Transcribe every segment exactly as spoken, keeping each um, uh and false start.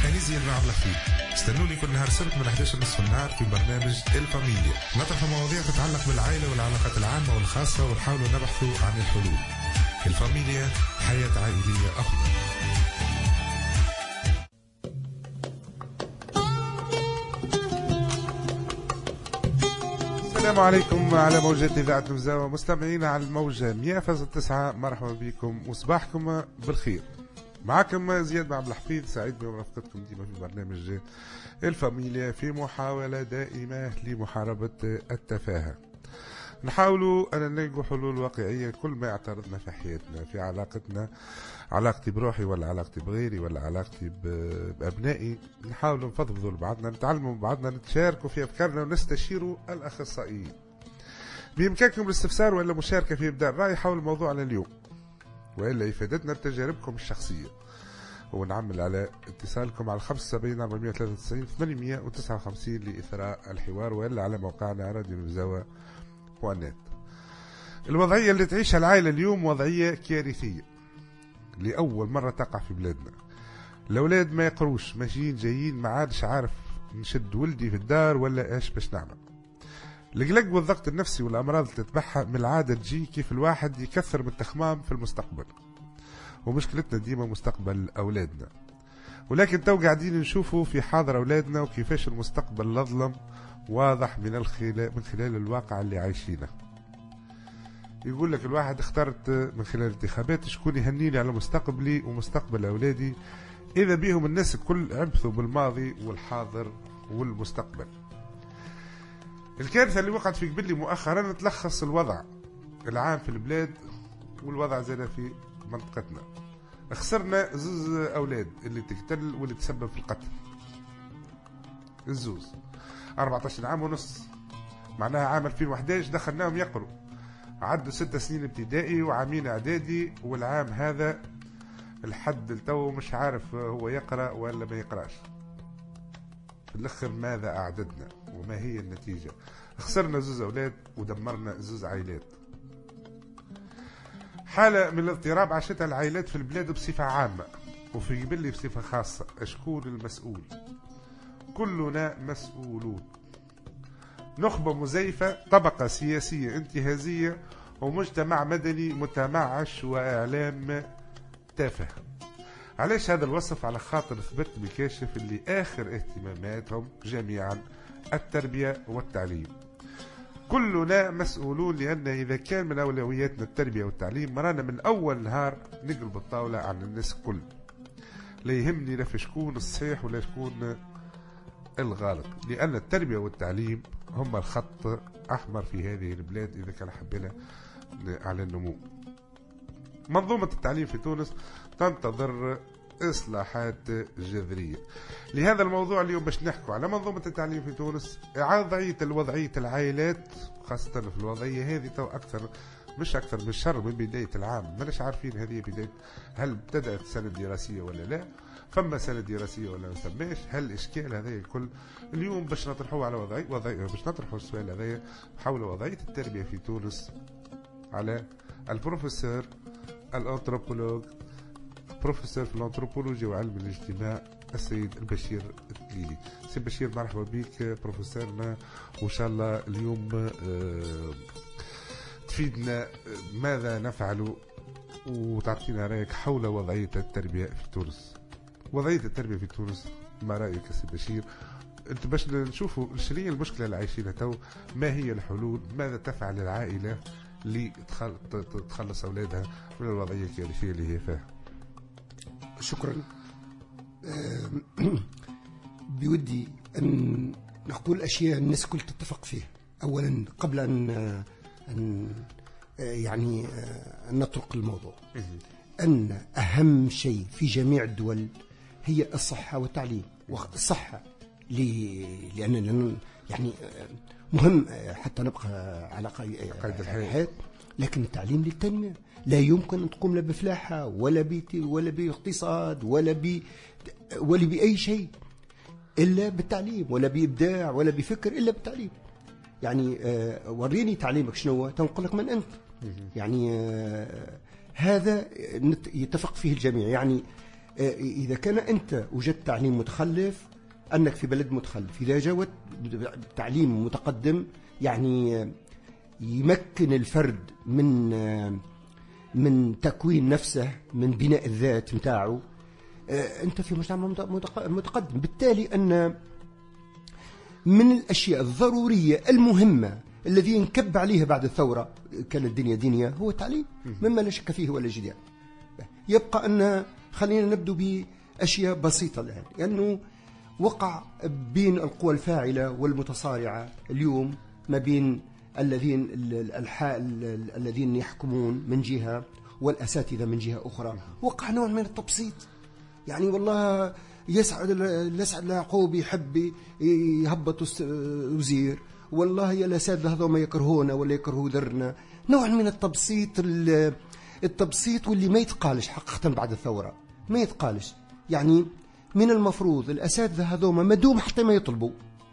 أنا زياد مع بلخيت. استنوني كل نهار سبت من إحدى عشر نصف النهار في برنامج الفاميليا، نطرح مواضيع تتعلق بالعائلة والعلاقات العامة والخاصة ونحاول نبحث عن الحلول. الفاميليا، حياة عائلية أفضل. السلام عليكم على موجة إذاعة نبزاوة، مستمعين على الموجة مية فاصلة تسعة. مرحبا بكم وصباحكم بالخير. معكم زياد مع الحفيظ، سعيد بمرافقتكم ديما في برنامج الفاميليا في محاولة دائمة لمحاربة التفاهة. نحاولوا أن نلقوا حلول واقعية كل ما يعترضنا في حياتنا، في علاقتنا، علاقتي بروحي ولا علاقتي بغيري ولا علاقتي بأبنائي. نحاولوا نفضفضوا لبعضنا، نتعلموا من بعضنا، نتشاركوا في أفكارنا ونستشيروا الأخصائيين. بإمكانكم الاستفسار ولا مشاركة في إبداء الرأي حول الموضوع على اليوم، وإلا إفادتنا بتجاربكم الشخصية. ونعمل على اتصالكم على خمسة وسبعين أربعمية وثلاثة وتسعين ثمانمية وتسعة وخمسين لإثراء الحوار، وإلا على موقعنا راديو نبزاوة بوانات. الوضعية اللي تعيشها العائلة اليوم وضعية كارثية لأول مرة تقع في بلادنا. الأولاد ما يقروش، ماشيين جايين، ما عادش عارف نشد ولدي في الدار ولا إيش باش نعمل. القلق والضغط النفسي والأمراض اللي تتبعها من العادة تجي كيف الواحد يكثر من التخمام في المستقبل، ومشكلتنا ديما مستقبل أولادنا. ولكن تو قاعدين نشوفوا في حاضر أولادنا وكيفاش المستقبل الأظلم واضح من الخلال من خلال الواقع اللي عايشينه. يقول لك الواحد اخترت من خلال الانتخابات شكون يهنيني على مستقبلي ومستقبل أولادي، إذا بيهم الناس الكل عبثوا بالماضي والحاضر والمستقبل. الكارثة اللي وقعت في قبلي مؤخرا تلخص الوضع العام في البلاد والوضع زاد في منطقتنا. خسرنا زوز أولاد اللي تقتل واللي تسبب في القتل. الزوز أربعة عشر عام ونص، معناها عام ألفين وأحد عشر دخلناهم يقروا، عدوا ست سنين ابتدائي وعامين اعدادي، والعام هذا الحد التو مش عارف هو يقرأ ولا ما يقرأش. في الاخر ماذا اعددنا وما هي النتيجة؟ خسرنا زوز اولاد ودمرنا زوز عائلات. حالة من الاضطراب عاشتها العائلات في البلاد بصفة عامة وفي قبلي بصفة خاصة. اشكون المسؤول؟ كلنا مسؤولون. نخبة مزيفة، طبقة سياسية انتهازية، ومجتمع مدني متمعش، وإعلام تافه. علاش هذا الوصف؟ على خاطر ثبت بكاشف اللي آخر اهتماماتهم جميعا التربية والتعليم. كلنا مسؤولون، لأن إذا كان من أولوياتنا التربية والتعليم مرانا من أول نهار نقلب الطاولة عن الناس كل. لا يهمني لا في شكون الصحيح ولا شكون الغلط، لأن التربية والتعليم هم الخط أحمر في هذه البلاد إذا كان حبنا على النمو. منظومة التعليم في تونس تنتظر إصلاحات جذرية. لهذا الموضوع اليوم باش نحكوا على منظومة التعليم في تونس، إعادة الوضعية العائلات خاصة في الوضعية هذه تو أكثر مش أكثر من شر من بداية العام. ماناش عارفين هذه بداية، هل ابتدأت السنة الدراسية ولا لا، فما سنة دراسية ولا ما فماش، هل الإشكال هذا الكل اليوم باش نطرحوه على وضعية وضعية باش نطرحوا السؤال هذا حول وضعية التربية في تونس على البروفيسور الأنثروبولوج، بروفيسور في الأنثروبولوجيا وعلم الاجتماع، السيد البشير التليلي. سيد بشير مرحبا بك بروفيسورنا، وإن شاء الله اليوم اه تفيدنا ماذا نفعل وتعطينا رأيك حول وضعية التربية في تونس. وضعية التربية في تونس ما رأيك سيد بشير؟ انت باش نشوفوا شنو المشكلة اللي عايشينها تو، ما هي الحلول، ماذا تفعل العائلة لتخلص أولادها من الوضعية الكارثية اللي هي فيها؟ شكرا. بودي أن نقول أشياء الناس كل تتفق فيها. أولا قبل أن, أن يعني أن نطرق الموضوع، أن أهم شيء في جميع الدول هي الصحة والتعليم. والصحة لأن يعني مهم حتى نبقى على قيد الحياة، لكن التعليم للتنمية. لا يمكن أن تقوم لا بفلاحة ولا بيتي ولا باقتصاد ولا ب ولا بأي شيء إلا بالتعليم، ولا بإبداع ولا بفكر إلا بالتعليم. يعني آه وريني تعليمك شنو، تنقل لك من أنت. يعني آه هذا يتفق فيه الجميع. يعني إذا كان أنت وجدت تعليم متخلف أنك في بلد متخلف. إذا جاء تعليم متقدم يعني يمكن الفرد من من تكوين نفسه، من بناء الذات متاعه، أنت في مجتمع متقدم. بالتالي أن من الأشياء الضرورية المهمة الذي ينكب عليها بعد الثورة كانت الدنيا دنيا هو التعليم، مما لا شك فيه ولا جدال. يبقى أن خلينا نبدو بأشياء بسيطة الآن، لأنه وقع بين القوى الفاعلة والمتصارعة اليوم ما بين الذين الذين يحكمون من جهة والأساتذة من جهة أخرى، وقع نوع من التبسيط. يعني والله يسعد يسعد يعقوب يحب يهبط وزير، والله يا الأساتذة هذول ما يكرهونا ولا يكرهوا درنا. نوع من التبسيط التبسيط واللي ما يتقالش حقيقة بعد الثورة، ما يتقالش. يعني من المفروض الأساتذة هذول ما دوم حتى ما يطلبوا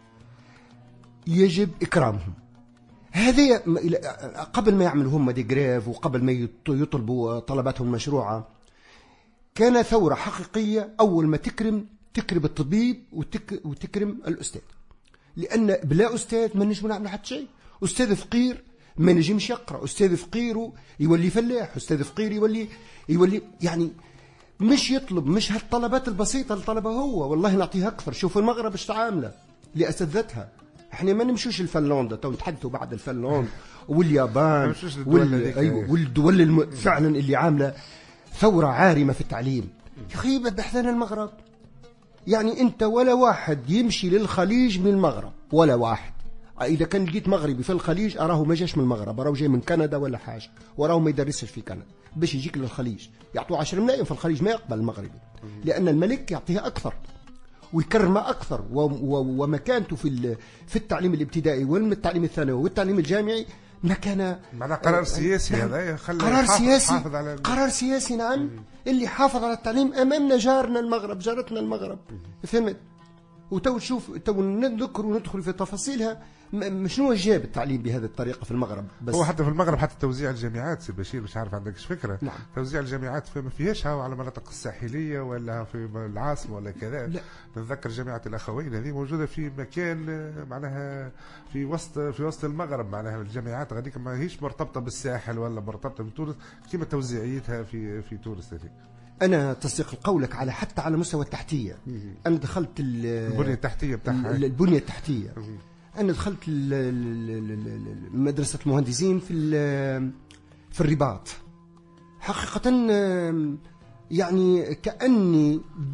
يجب إكرامهم. هذه قبل ما يعملوا هم دي جريف وقبل ما يطلبوا طلباتهم المشروعة، كان ثورة حقيقية أول ما تكرم تكرم الطبيب وتك وتكرم الأستاذ، لأن بلا أستاذ ما نجم نعمل حتى شيء. أستاذ فقير ما نجمش يقرأ، أستاذ فقير يولي فلاح، أستاذ فقير يولي يولي يعني مش يطلب مش هالطلبات البسيطة اللي طلبها هو. والله نعطيها أكثر. شوفوا المغرب ايش تعامله لأساتذتها. احنا ما نمشوش الفنلندا، تو نتحدثوا بعد الفنلند واليابان وال... أيوة والدول الم... فعلا اللي عاملة ثورة عارمة في التعليم. يا أخي بحثنا المغرب، يعني أنت ولا واحد يمشي للخليج من المغرب، ولا واحد. إذا كان لقيت مغربي في الخليج أراه ما جاش من المغرب، أراه جاي من كندا ولا حاجة، وأراه ما يدرسش في كندا باش يجيك للخليج. يعطوه عشر ملايين في الخليج ما يقبل المغربي، لأن الملك يعطيها أكثر ويكرمه أكثر، ومكانته في في التعليم الابتدائي والتعليم الثانوي والتعليم الجامعي مكانه. معناه قرار سياسي هذا، قرار سياسي على... قرار سياسي نعم. مم. اللي حافظ على التعليم أمامنا جارنا المغرب، جارتنا المغرب، فهمت؟ وتو تشوف تو نذكر وندخل في تفاصيلها شنو جاب التعليم بهذه الطريقه في المغرب. بس هو حتى في المغرب حتى توزيع الجامعات سي بشير مش عارف عندكش فكره. نعم. توزيع الجامعات ما فيهاش هاو على المناطق الساحليه ولا في العاصمه ولا كذا. لا. نتذكر جامعه الاخوين هذه موجوده في مكان معناها في وسط في وسط المغرب، معناها الجامعات غاديك ما هيش مرتبطه بالساحل ولا مرتبطه بتونس كما توزيعيتها في في تونس هذيك. أنا تصديق قولك على حتى على مستوى التحتية. أنا دخلت البنية التحتية بتاعها البنية التحتية أنا دخلت مدرسة المهندسين في في الرباط. حقيقة يعني كأني ب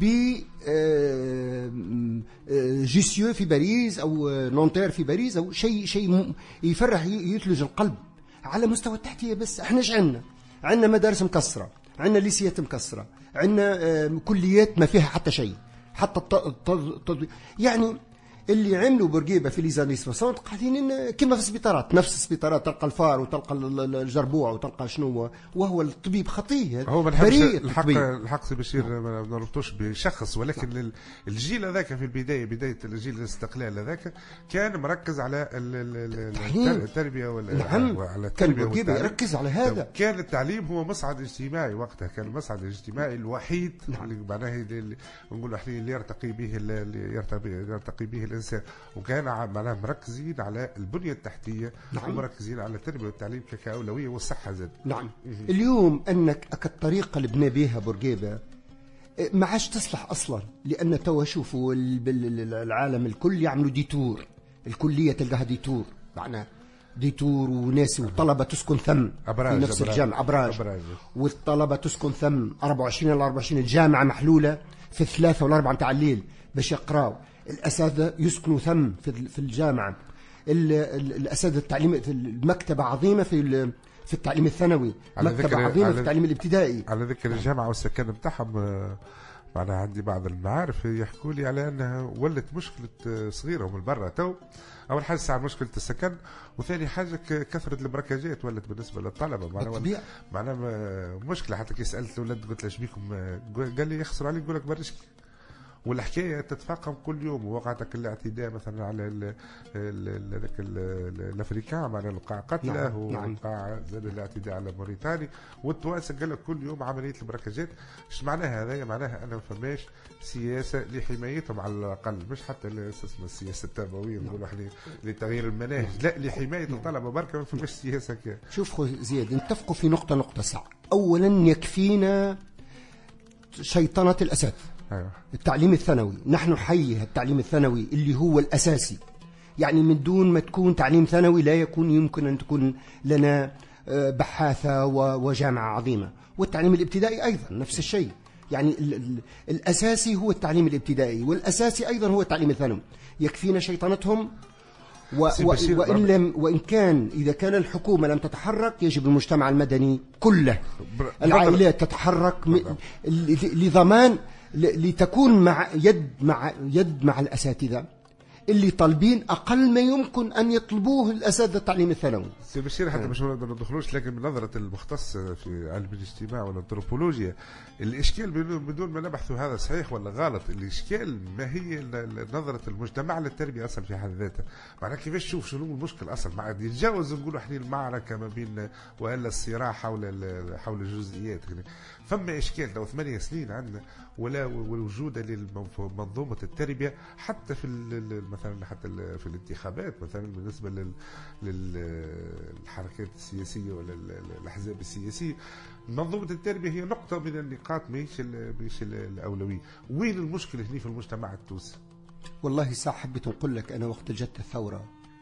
جيسيو في باريس أو نونتير في باريس أو شيء شيء يفرح يثلج القلب على مستوى التحتية. بس احنا ايش عندنا؟ عندنا مدارس مكسرة، عندنا ليسيات مكسرة، عندنا كليات ما فيها حتى شيء، حتى التض... يعني اللي عملوا بورقيبه في ليزانيس وصوت قاعدين كما في السبيطارات، نفس السبيطارات تلقى الفار وتلقى الجربوع وتلقى شنو، وهو الطبيب خطيه. هو بريء الحق الحق سي بشير ما نربطوش بشخص، ولكن نعم. الجيل هذاك في البدايه بدايه الجيل الاستقلال هذاك كان مركز على التربيه نعم. وعلى كان بورقيبه يركز على هذا. كان التعليم هو مصعد اجتماعي وقتها، كان المصعد الاجتماعي الوحيد نعم. اللي معناه اللي نقول احنا اللي يرتقي به اللي يرتقي يرتقي به الإنسان. وكان معناها مركزين على البنية التحتية نعم. ومركزين على التربية والتعليم كأولوية والصحة زاد. نعم. اليوم أنك الطريقة اللي بنى بها بورقيبة ما عادش تصلح أصلا، لأن توا شوفوا العالم الكل يعملوا ديتور، الكلية تلقاها ديتور، معناها ديتور وناس وطلبة تسكن ثم أبراج في نفس أبراج الجامعة أبراج, أبراج. والطلبة تسكن ثم أربعة وعشرين إلى أربعة وعشرين، الجامعة محلولة في الثلاثة والأربعة متاع الليل باش يقراوا، الأساتذة يسكنوا ثم في الجامعة، الأساتذة التعليم المكتبة عظيمة في في التعليم الثانوي، مكتبة عظيمة في التعليم الابتدائي. على ذكر الجامعة والسكن بتاعهم معناها عندي بعض المعارف يحكوا لي على أنها ولت مشكلة صغيرة من برا تو. أول حاجة ساعة مشكلة السكن، وثاني حاجة كثرة البركاجات ولت بالنسبة للطلبة، معناها معناها مشكلة. حتى كي سألت الأولاد قلت له ايش بيكم، قال لي يخسروا عليك، يقول لك برشك والحكايه تتفاقم كل يوم. ووقعتك الاعتداء مثلا على هذاك الافريكان على القاع قتله، نعم. وقع زاد الاعتداء على موريتاني، والتوانسه قال لك كل يوم عمليه المركزات. ايش معناها هذا؟ معناها ان ما فماش سياسه لحمايتهم على الاقل، مش حتى اسمها السياسه التربويه نقولوا احنا لتغيير المناهج، لا لحمايه الطلبه بركه، ما فماش سياسه كده. شوف خو زياد، نتفقوا في نقطه نقطه ساعه. اولا يكفينا شيطنه الاساتذه. أيوة. التعليم الثانوي، نحن حي التعليم الثانوي اللي هو الاساسي، يعني من دون ما تكون تعليم ثانوي لا يكون يمكن ان تكون لنا بحاثه وجامعه عظيمه. والتعليم الابتدائي ايضا نفس الشيء، يعني ال ال الاساسي هو التعليم الابتدائي، والاساسي ايضا هو التعليم الثانوي. يكفينا شيطنتهم. و و وإن لم وإن كان إذا كان الحكومة لم تتحرك، يجب المجتمع المدني كله، العائلات تتحرك لضمان لتكون مع يد مع يد مع الأساتذة اللي طالبين أقل ما يمكن أن يطلبوه الأساتذة التعليم الثانوي. سي بشير، حتى مش نقدر ندخلوش، لكن من نظرة المختص في علم الاجتماع والانثروبولوجيا، الإشكال بدون ما نبحثوا هذا صحيح ولا غلط، الإشكال ما هي نظرة المجتمع للتربية أصلا في حد ذاتها. معناها كيفاش تشوف شنو المشكل أصلا، مع يتجاوز نقولوا احنا المعركة ما بين وإلا الصراع حول حول الجزئيات. فما إشكال لو ثمانية سنين عندنا ولا وجود لمنظومة التربية حتى في مثلا حتى في الانتخابات، مثلا بالنسبة للحركات السياسية ولا الأحزاب السياسية. منظومة التربية هي نقطة من النقاط، مش مش الأولوية. وين المشكلة هنا في المجتمع التونسي؟ والله ساعة حبيت نقول لك، أنا وقت جت الثورة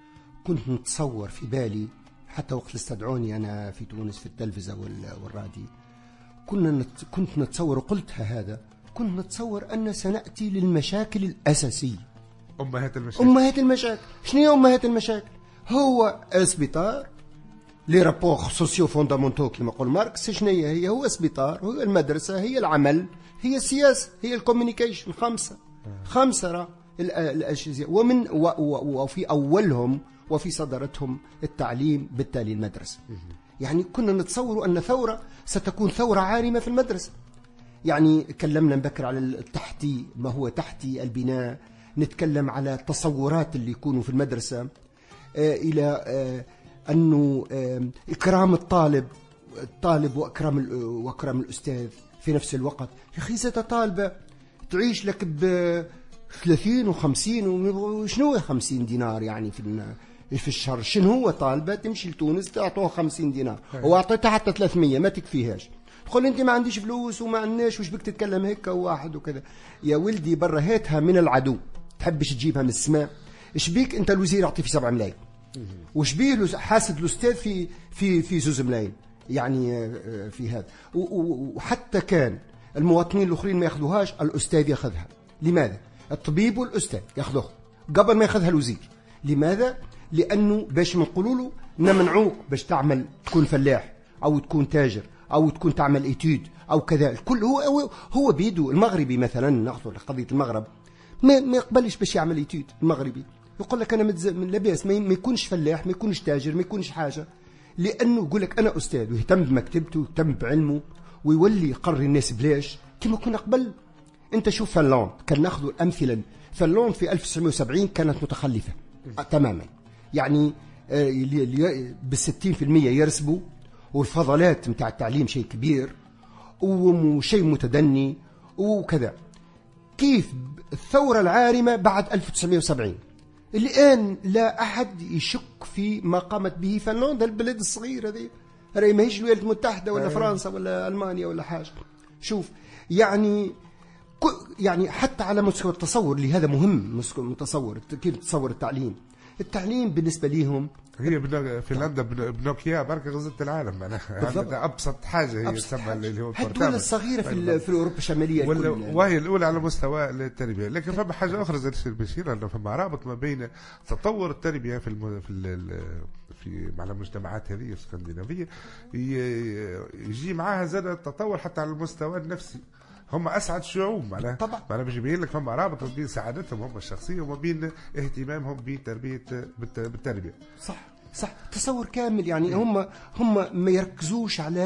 كنت نتصور في بالي، حتى وقت استدعوني أنا في تونس في التلفزة والراديو، كنا نت... كنت نتصور، وقلتها هذا، كنت نتصور أن سنأتي للمشاكل الأساسية. أمهات المشاكل. أمهات المشاكل. شنو هي أمهات المشاكل؟ هو اسبيطار، لي رابور سوسيو فوندامونتو كما يقول ماركس. شنو هي؟ هي هو اسبيطار، هو المدرسة، هي العمل، هي السياسة، هي الكوميونيكيشن. خمسة خمسة را الأشياء، ومن و... و... وفي أولهم وفي صدرتهم التعليم، بالتالي المدرسة. يعني كنا نتصور أن ثورة ستكون ثورة عارمة في المدرسة. يعني كلمنا نبكر على التحتي، ما هو تحتي البناء، نتكلم على التصورات اللي يكونوا في المدرسة، آه إلى آه أنه آه إكرام الطالب الطالب وأكرام وأكرام الأستاذ في نفس الوقت. يا أخي ستة طالبة تعيش لك ب ثلاثين وخمسين، وشنو خمسين دينار يعني في في الشهر؟ شنو هو طالبة تمشي لتونس تعطوها خمسين دينار وأعطيتها حتى ثلاثمية ما تكفيهاش، تقول أنت ما عنديش فلوس وما عندناش، وش بك تتكلم هيك واحد وكذا؟ يا ولدي برا هاتها من العدو، تحبش تجيبها من السماء؟ إيش بيك أنت الوزير يعطي في سبع ملايين، وش بيه حاسد الأستاذ في في في زوز ملايين يعني في هذا؟ وحتى كان المواطنين الآخرين ما يأخذوهاش، الأستاذ يأخذها. لماذا؟ الطبيب والأستاذ يأخذوها قبل ما يأخذها الوزير. لماذا؟ لأنه باش نقولوا له نمنعوك باش تعمل تكون فلاح أو تكون تاجر أو تكون تعمل إتيود أو كذا. الكل هو هو, هو بيدو. المغربي مثلا نأخذ قضية المغرب، ما ما يقبلش باش يعمل إتيود. المغربي يقول لك أنا من لاباس ما يكونش فلاح، ما يكونش تاجر، ما يكونش حاجة، لأنه يقول لك أنا أستاذ ويهتم بمكتبته ويهتم بعلمه ويولي يقرر الناس بلاش كما كنا قبل. أنت شوف فنلند، كان نأخذ الأمثلة. فنلند في ألف وتسعمائة وسبعين كانت متخلفة تماما، يعني بالستين في المية يرسبوا، والفضلات متاع التعليم شيء كبير وشيء متدني وكذا. كيف الثورة العارمة بعد ألف وتسعمائة وسبعين الآن لا أحد يشك في ما قامت به فنلندا، البلد الصغير هذه، هذه ما هيش الولايات المتحدة ولا فرنسا ولا ألمانيا ولا حاجة. شوف يعني يعني حتى على مستوى التصور اللي هذا مهم، مستوى التصور كيف تصور التعليم. التعليم بالنسبة ليهم هي فنلندا بنوكيا بركة غزت العالم، معناها أبسط حاجة هي تسمى اللي هو الدول الصغيرة في في أوروبا الشمالية، وهي الأولى على مستوى التربية. لكن فما حاجة أخرى زي الشيء بشير، أنه فما رابط ما بين تطور التربية في الم... في ال... في مع المجتمعات هذه الاسكندنافية، يجي معها زاد التطور حتى على المستوى النفسي. هم أسعد شعوب معناها طبعا. معناها باش يبين لك فما رابط بين سعادتهم هم الشخصية وما بين اهتمامهم بتربية بالتربية. صح صح، تصور كامل. يعني هم هم ما يركزوش على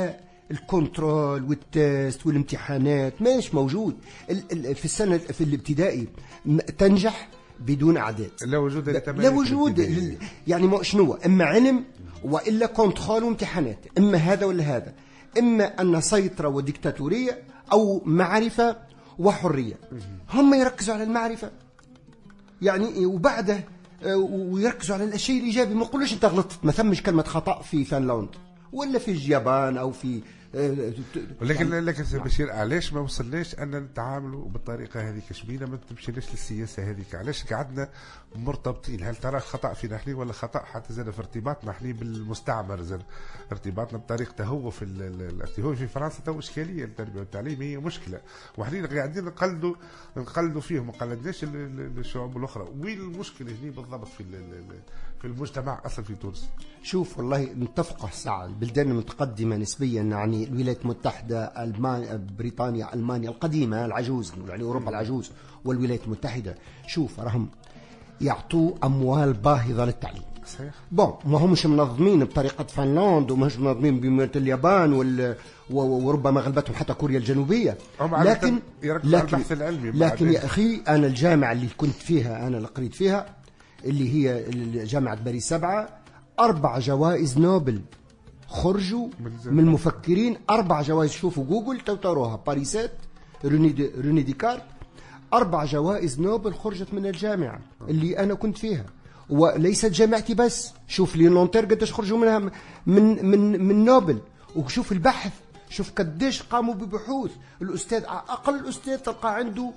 الكنترول والتست والامتحانات ماش موجود. في السنة في الابتدائي تنجح بدون أعداد، لا وجود لا وجود لل... يعني شنو، إما علم وإلا كنترول وامتحانات، إما هذا ولا هذا، إما أن سيطرة وديكتاتورية أو معرفة وحرية. هم يركزوا على المعرفة يعني، وبعده ويركزوا على الشيء الإيجابي. ما يقولوش أنت غلطت، ما ثمش كلمة خطأ في فنلندا ولا في اليابان أو في ولكن يعني لكن سي بشير، علاش ما وصلناش ان نتعاملوا بالطريقه هذيك؟ شبينا ما تمشيناش للسياسه هذيك؟ علاش قعدنا مرتبطين؟ هل ترى خطا فينا احنا ولا خطا حتى زاد في ارتباطنا احنا بالمستعمر؟ زاد ارتباطنا بطريقته هو في هو في فرنسا تو اشكاليه التربيه والتعليم هي مشكله، وحنا قاعدين نقلدوا نقلدوا فيهم، ما قلدناش الشعوب الاخرى. وين المشكله هنا بالضبط في في المجتمع اصلا في تونس؟ شوف والله نتفق ساعة البلدان المتقدمة نسبيا، يعني الولايات المتحدة، ألمانيا، بريطانيا، ألمانيا القديمة العجوز، يعني أوروبا العجوز والولايات المتحدة، شوف راهم يعطوا أموال باهظة للتعليم. صحيح. بون ما همش منظمين بطريقة فنلندا ومش منظمين بمثل اليابان وال... وربما غلبتهم حتى كوريا الجنوبية، لكن لكن, العلمي لكن يا أخي أنا الجامعة اللي كنت فيها، أنا اللي قريت فيها اللي هي جامعة باريس سبعة، أربع جوائز نوبل خرجوا من المفكرين، أربع جوائز. شوفوا جوجل توتروها، باريسات، روني دي روني ديكارت، أربع جوائز نوبل خرجت من الجامعة اللي أنا كنت فيها، وليست جامعتي بس. شوف لي نونتير قديش خرجوا منها من من من نوبل، وشوف البحث، شوف قديش قاموا ببحوث. الأستاذ أقل أستاذ تلقى عنده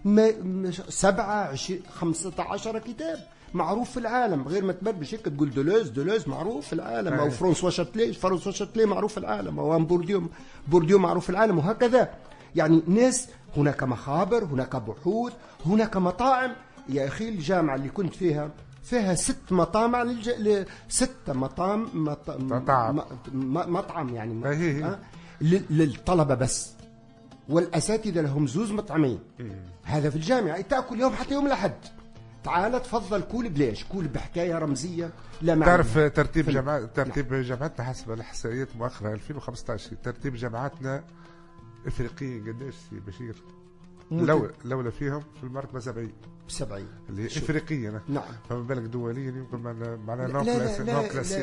سبعة عشر خمسة عشر كتاب معروف في العالم، غير ما تبربش هيك تقول دولوز دولوز معروف في العالم، او فرانسوا شاتلي فرانسوا شاتلي معروف في العالم، او بورديو بورديو معروف في العالم، وهكذا. يعني ناس، هناك مخابر، هناك بحوث، هناك مطاعم. يا اخي الجامعه اللي كنت فيها فيها ست مطامع للج... ل... ست مطام مط... مطعم م... مطعم يعني أه؟ ل... للطلبه بس، والاساتذه لهم زوز مطعمين. هذا في الجامعه تاكل يوم حتى يوم الاحد. تعال تفضل كول بلاش، كول بحكايه رمزيه لا معنى. تعرف ترتيب جامعات ترتيب جامعاتنا حسب الاحصائيات مؤخرا ألفين وخمسطاش، ترتيب جامعاتنا افريقيا قداش سي بشير؟ لو لولا فيهم في المرتبه سبعين سبعين اللي هي افريقيا. نعم. فما بالك دوليا يمكن معنا معنا نوع كلاس نوع كلاسي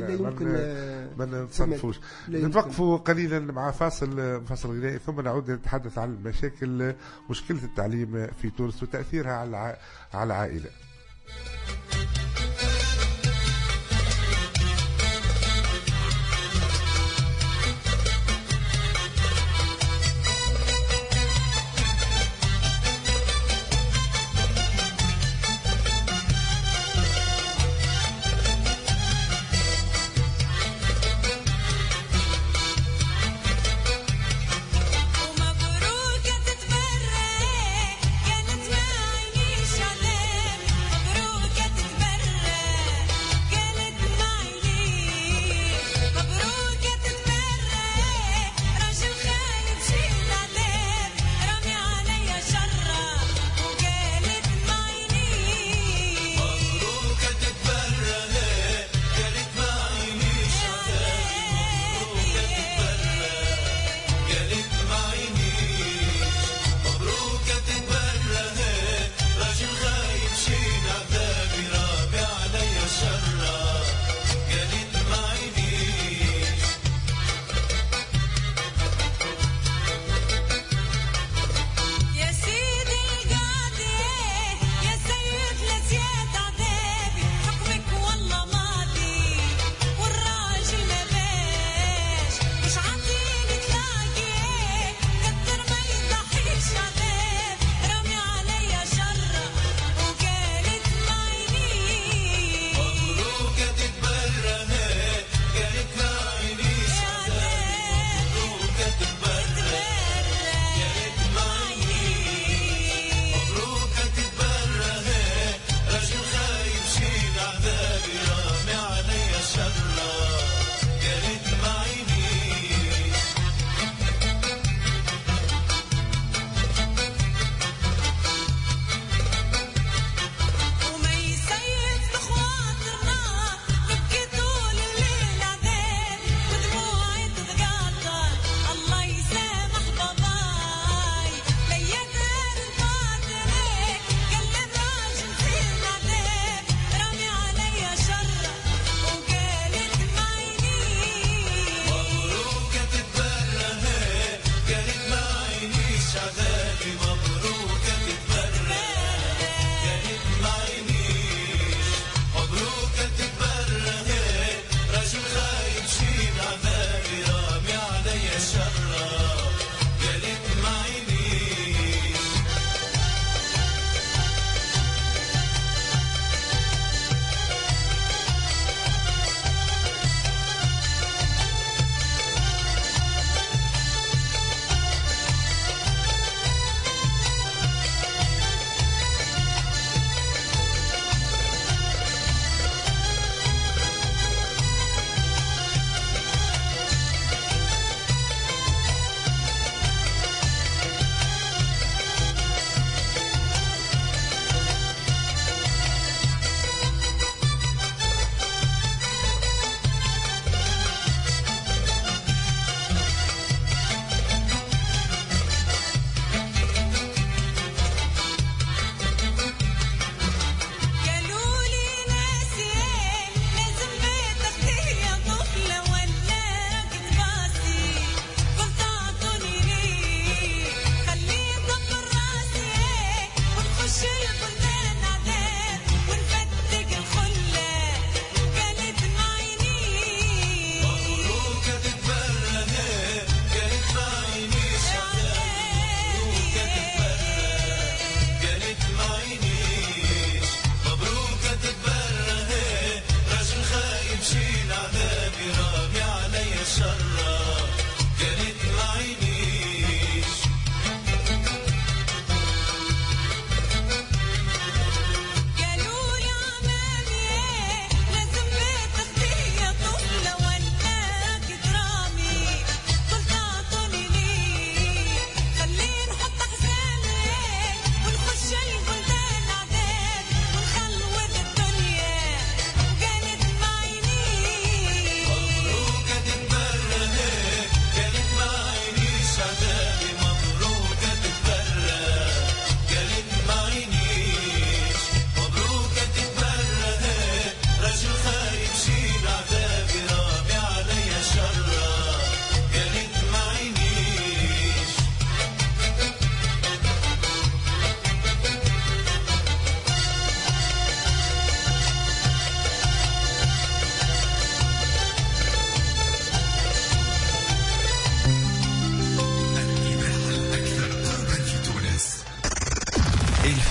ما نتصنفوش. نتوقفوا قليلا مع فاصل فاصل غذائي ثم نعود نتحدث عن مشاكل مشكله التعليم في تونس وتاثيرها على على العائله. مبروك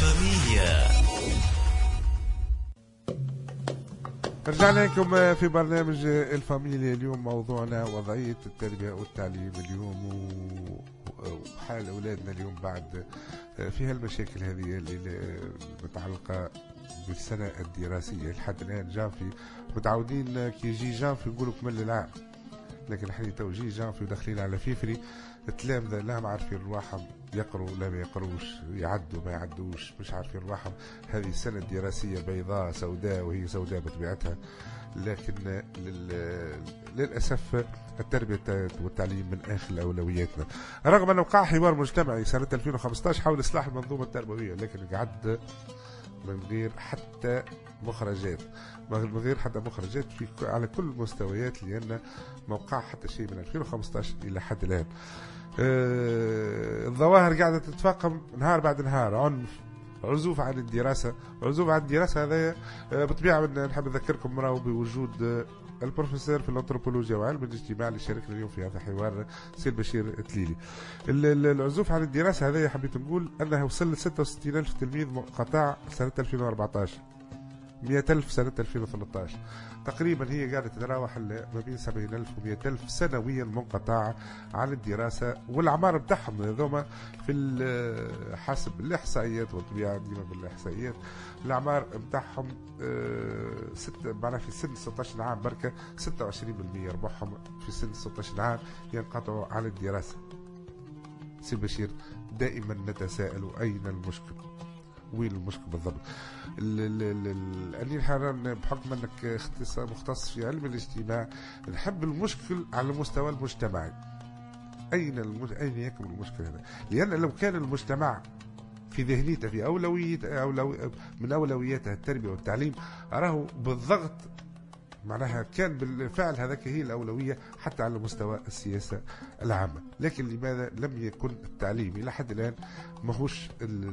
الفاميليا. رجعنا لكم في برنامج الفاميليا. اليوم موضوعنا وضعية التربية والتعليم اليوم وحال أولادنا اليوم بعد في هالمشاكل هذه اللي متعلقة بالسنة الدراسية. لحد الآن جانفي متعودين كي يجي جانفي يقولوا كمل العام، لكن احنا تو جي جانفي وداخلين على فيفري التلامذة لا ما عارفين رواحهم يقروا لا ما يقروش، يعدوا ما يعدوش، مش عارفين رواحهم. هذه السنة الدراسية بيضاء سوداء، وهي سوداء بطبيعتها، لكن للأسف التربية والتعليم من آخر أولوياتنا. رغم أن وقع حوار مجتمعي سنة ألفين وخمسة عشر حول إصلاح المنظومة التربوية، لكن قعد من غير حتى مخرجات من غير حتى مخرجات في على كل المستويات، لأن ما وقع حتى شيء من ألفين وخمسة عشر إلى حد الآن. آه الظواهر قاعدة تتفاقم نهار بعد نهار، عنف، عزوف عن الدراسة. عزوف عن الدراسة هذا آه بطبيعة نحب نذكركم مرة بوجود آه البروفيسور في الانثروبولوجيا وعلم الاجتماع اللي شاركنا اليوم في هذا الحوار، سيد بشير تليلي. العزوف عن الدراسة هذا حبيت نقول أنه وصل ل ستة وستين ألف تلميذ منقطع سنة ألفين وأربعة عشر، مئة ألف سنة ألفين وثلاثة عشر، تقريبا هي قاعدة تتراوح ما بين سبعين ألف ومئة ألف سنويا منقطع عن الدراسة. والأعمار بتاعهم هذوما في حسب الإحصائيات، والطبيعة ديما بالإحصائيات الأعمار بتاعهم ستة معناها في سن ستة عشر عام بركة ستة وعشرين بالمئة ربحهم في سن ستة عشر عام ينقطعوا عن الدراسة. سي بشير دائما نتساءل أين المشكل؟ وين المشكل بالضبط؟ أني حرام بحكم أنك مختص في علم الاجتماع نحب المشكل على المستوى المجتمعي. أين المش... أين يكمن المشكل هذا؟ لأن لو كان المجتمع في ذهنيته في أولوية أولو... من أولوياته التربية والتعليم، أراه بالضغط معناها كان بالفعل هذاك هي الأولوية حتى على مستوى السياسة العامة. لكن لماذا لم يكن التعليم إلى حد الآن ماهوش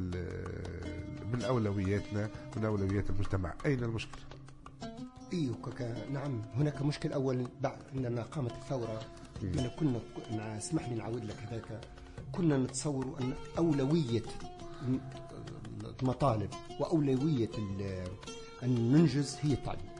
من أولوياتنا من أولويات المجتمع؟ أين المشكلة؟ ايوه نعم، هناك مشكل. أول بعد عندما قامت الثورة من كنا اسمح لي نعود لك هذاك، كنا نتصور أن أولوية المطالب وأولوية أن ننجز هي التعليم.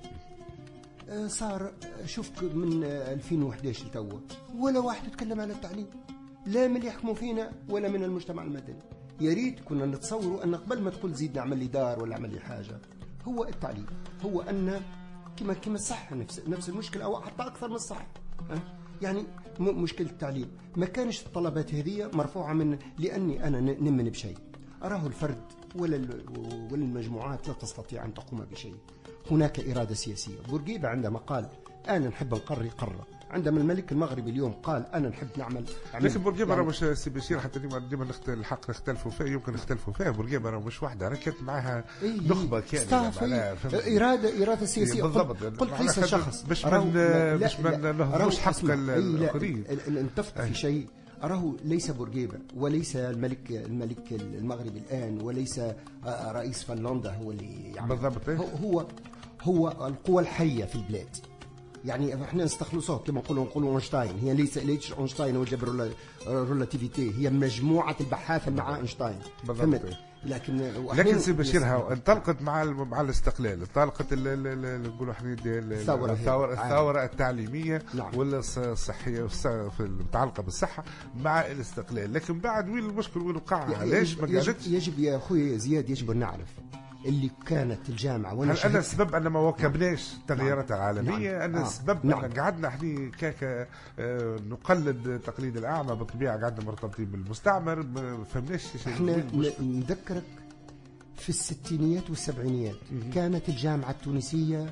صار شوف من ألفين وأحد عشر لتوا ولا واحد يتكلم عن التعليم، لا من اللي يحكموا فينا ولا من المجتمع المدني. يا ريت كنا نتصوروا أن قبل ما تقول زيد نعمل لي دار ولا نعمل لي حاجة، هو التعليم، هو أن كما كما الصحة نفس نفس المشكلة أو حتى أكثر من الصحة. يعني مشكلة التعليم ما كانش الطلبات هذه مرفوعة من لأني أنا نمن بشيء، أراه الفرد ولا ولا المجموعات لا تستطيع أن تقوم بشيء. هناك إرادة سياسية. بورقيبة عندما قال أنا نحب نقري قرة، عندما الملك المغربي اليوم قال أنا نحب نعمل. لكن بورقيبة يعني مش سي بشير حتى ديما ديما الحق نختلفوا فيه، يمكن نختلفوا فيه. بورقيبة مش واحدة، أنا كانت معها نخبة كاملة إرادة إرادة سياسية بالضبط. قلت ليس شخص مش من مش من نهضوش حق الآخرين. نتفق في شيء، أراه ليس بورقيبة وليس الملك الملك المغربي الآن وليس رئيس فنلندا هو اللي يعني بالضبط. هو هو القوى الحية في البلاد. يعني احنا نستخلصوه كما نقولوا نقولوا اينشتاين، هي ليس ليش اينشتاين وجبر الريلاتيفيتي، هي مجموعة البحاثة مع اينشتاين. بالضبط. لكن لكن سي بشير ها انطلقت مع مع الاستقلال، انطلقت نقولوا احنا الثوره الثوره الثوره التعليميه نعم. والصحيه المتعلقه بالصحه مع الاستقلال. لكن بعد وين المشكل وين وقع؟ علاش ما قالتش؟ يجب يا اخوي زياد يجب ان نعرف اللي كانت الجامعه وانا هل انا السبب ان ما واكبناش التغيرات نعم. العالميه نعم. انا السبب نعم. ان قعدنا احنا كاكا آه نقلد تقليد الاعمى، بالطبيعه قعدنا مرتبطين بالمستعمر، ما فهمناش شيء. احنا نذكرك في الستينيات والسبعينيات كانت الجامعه التونسيه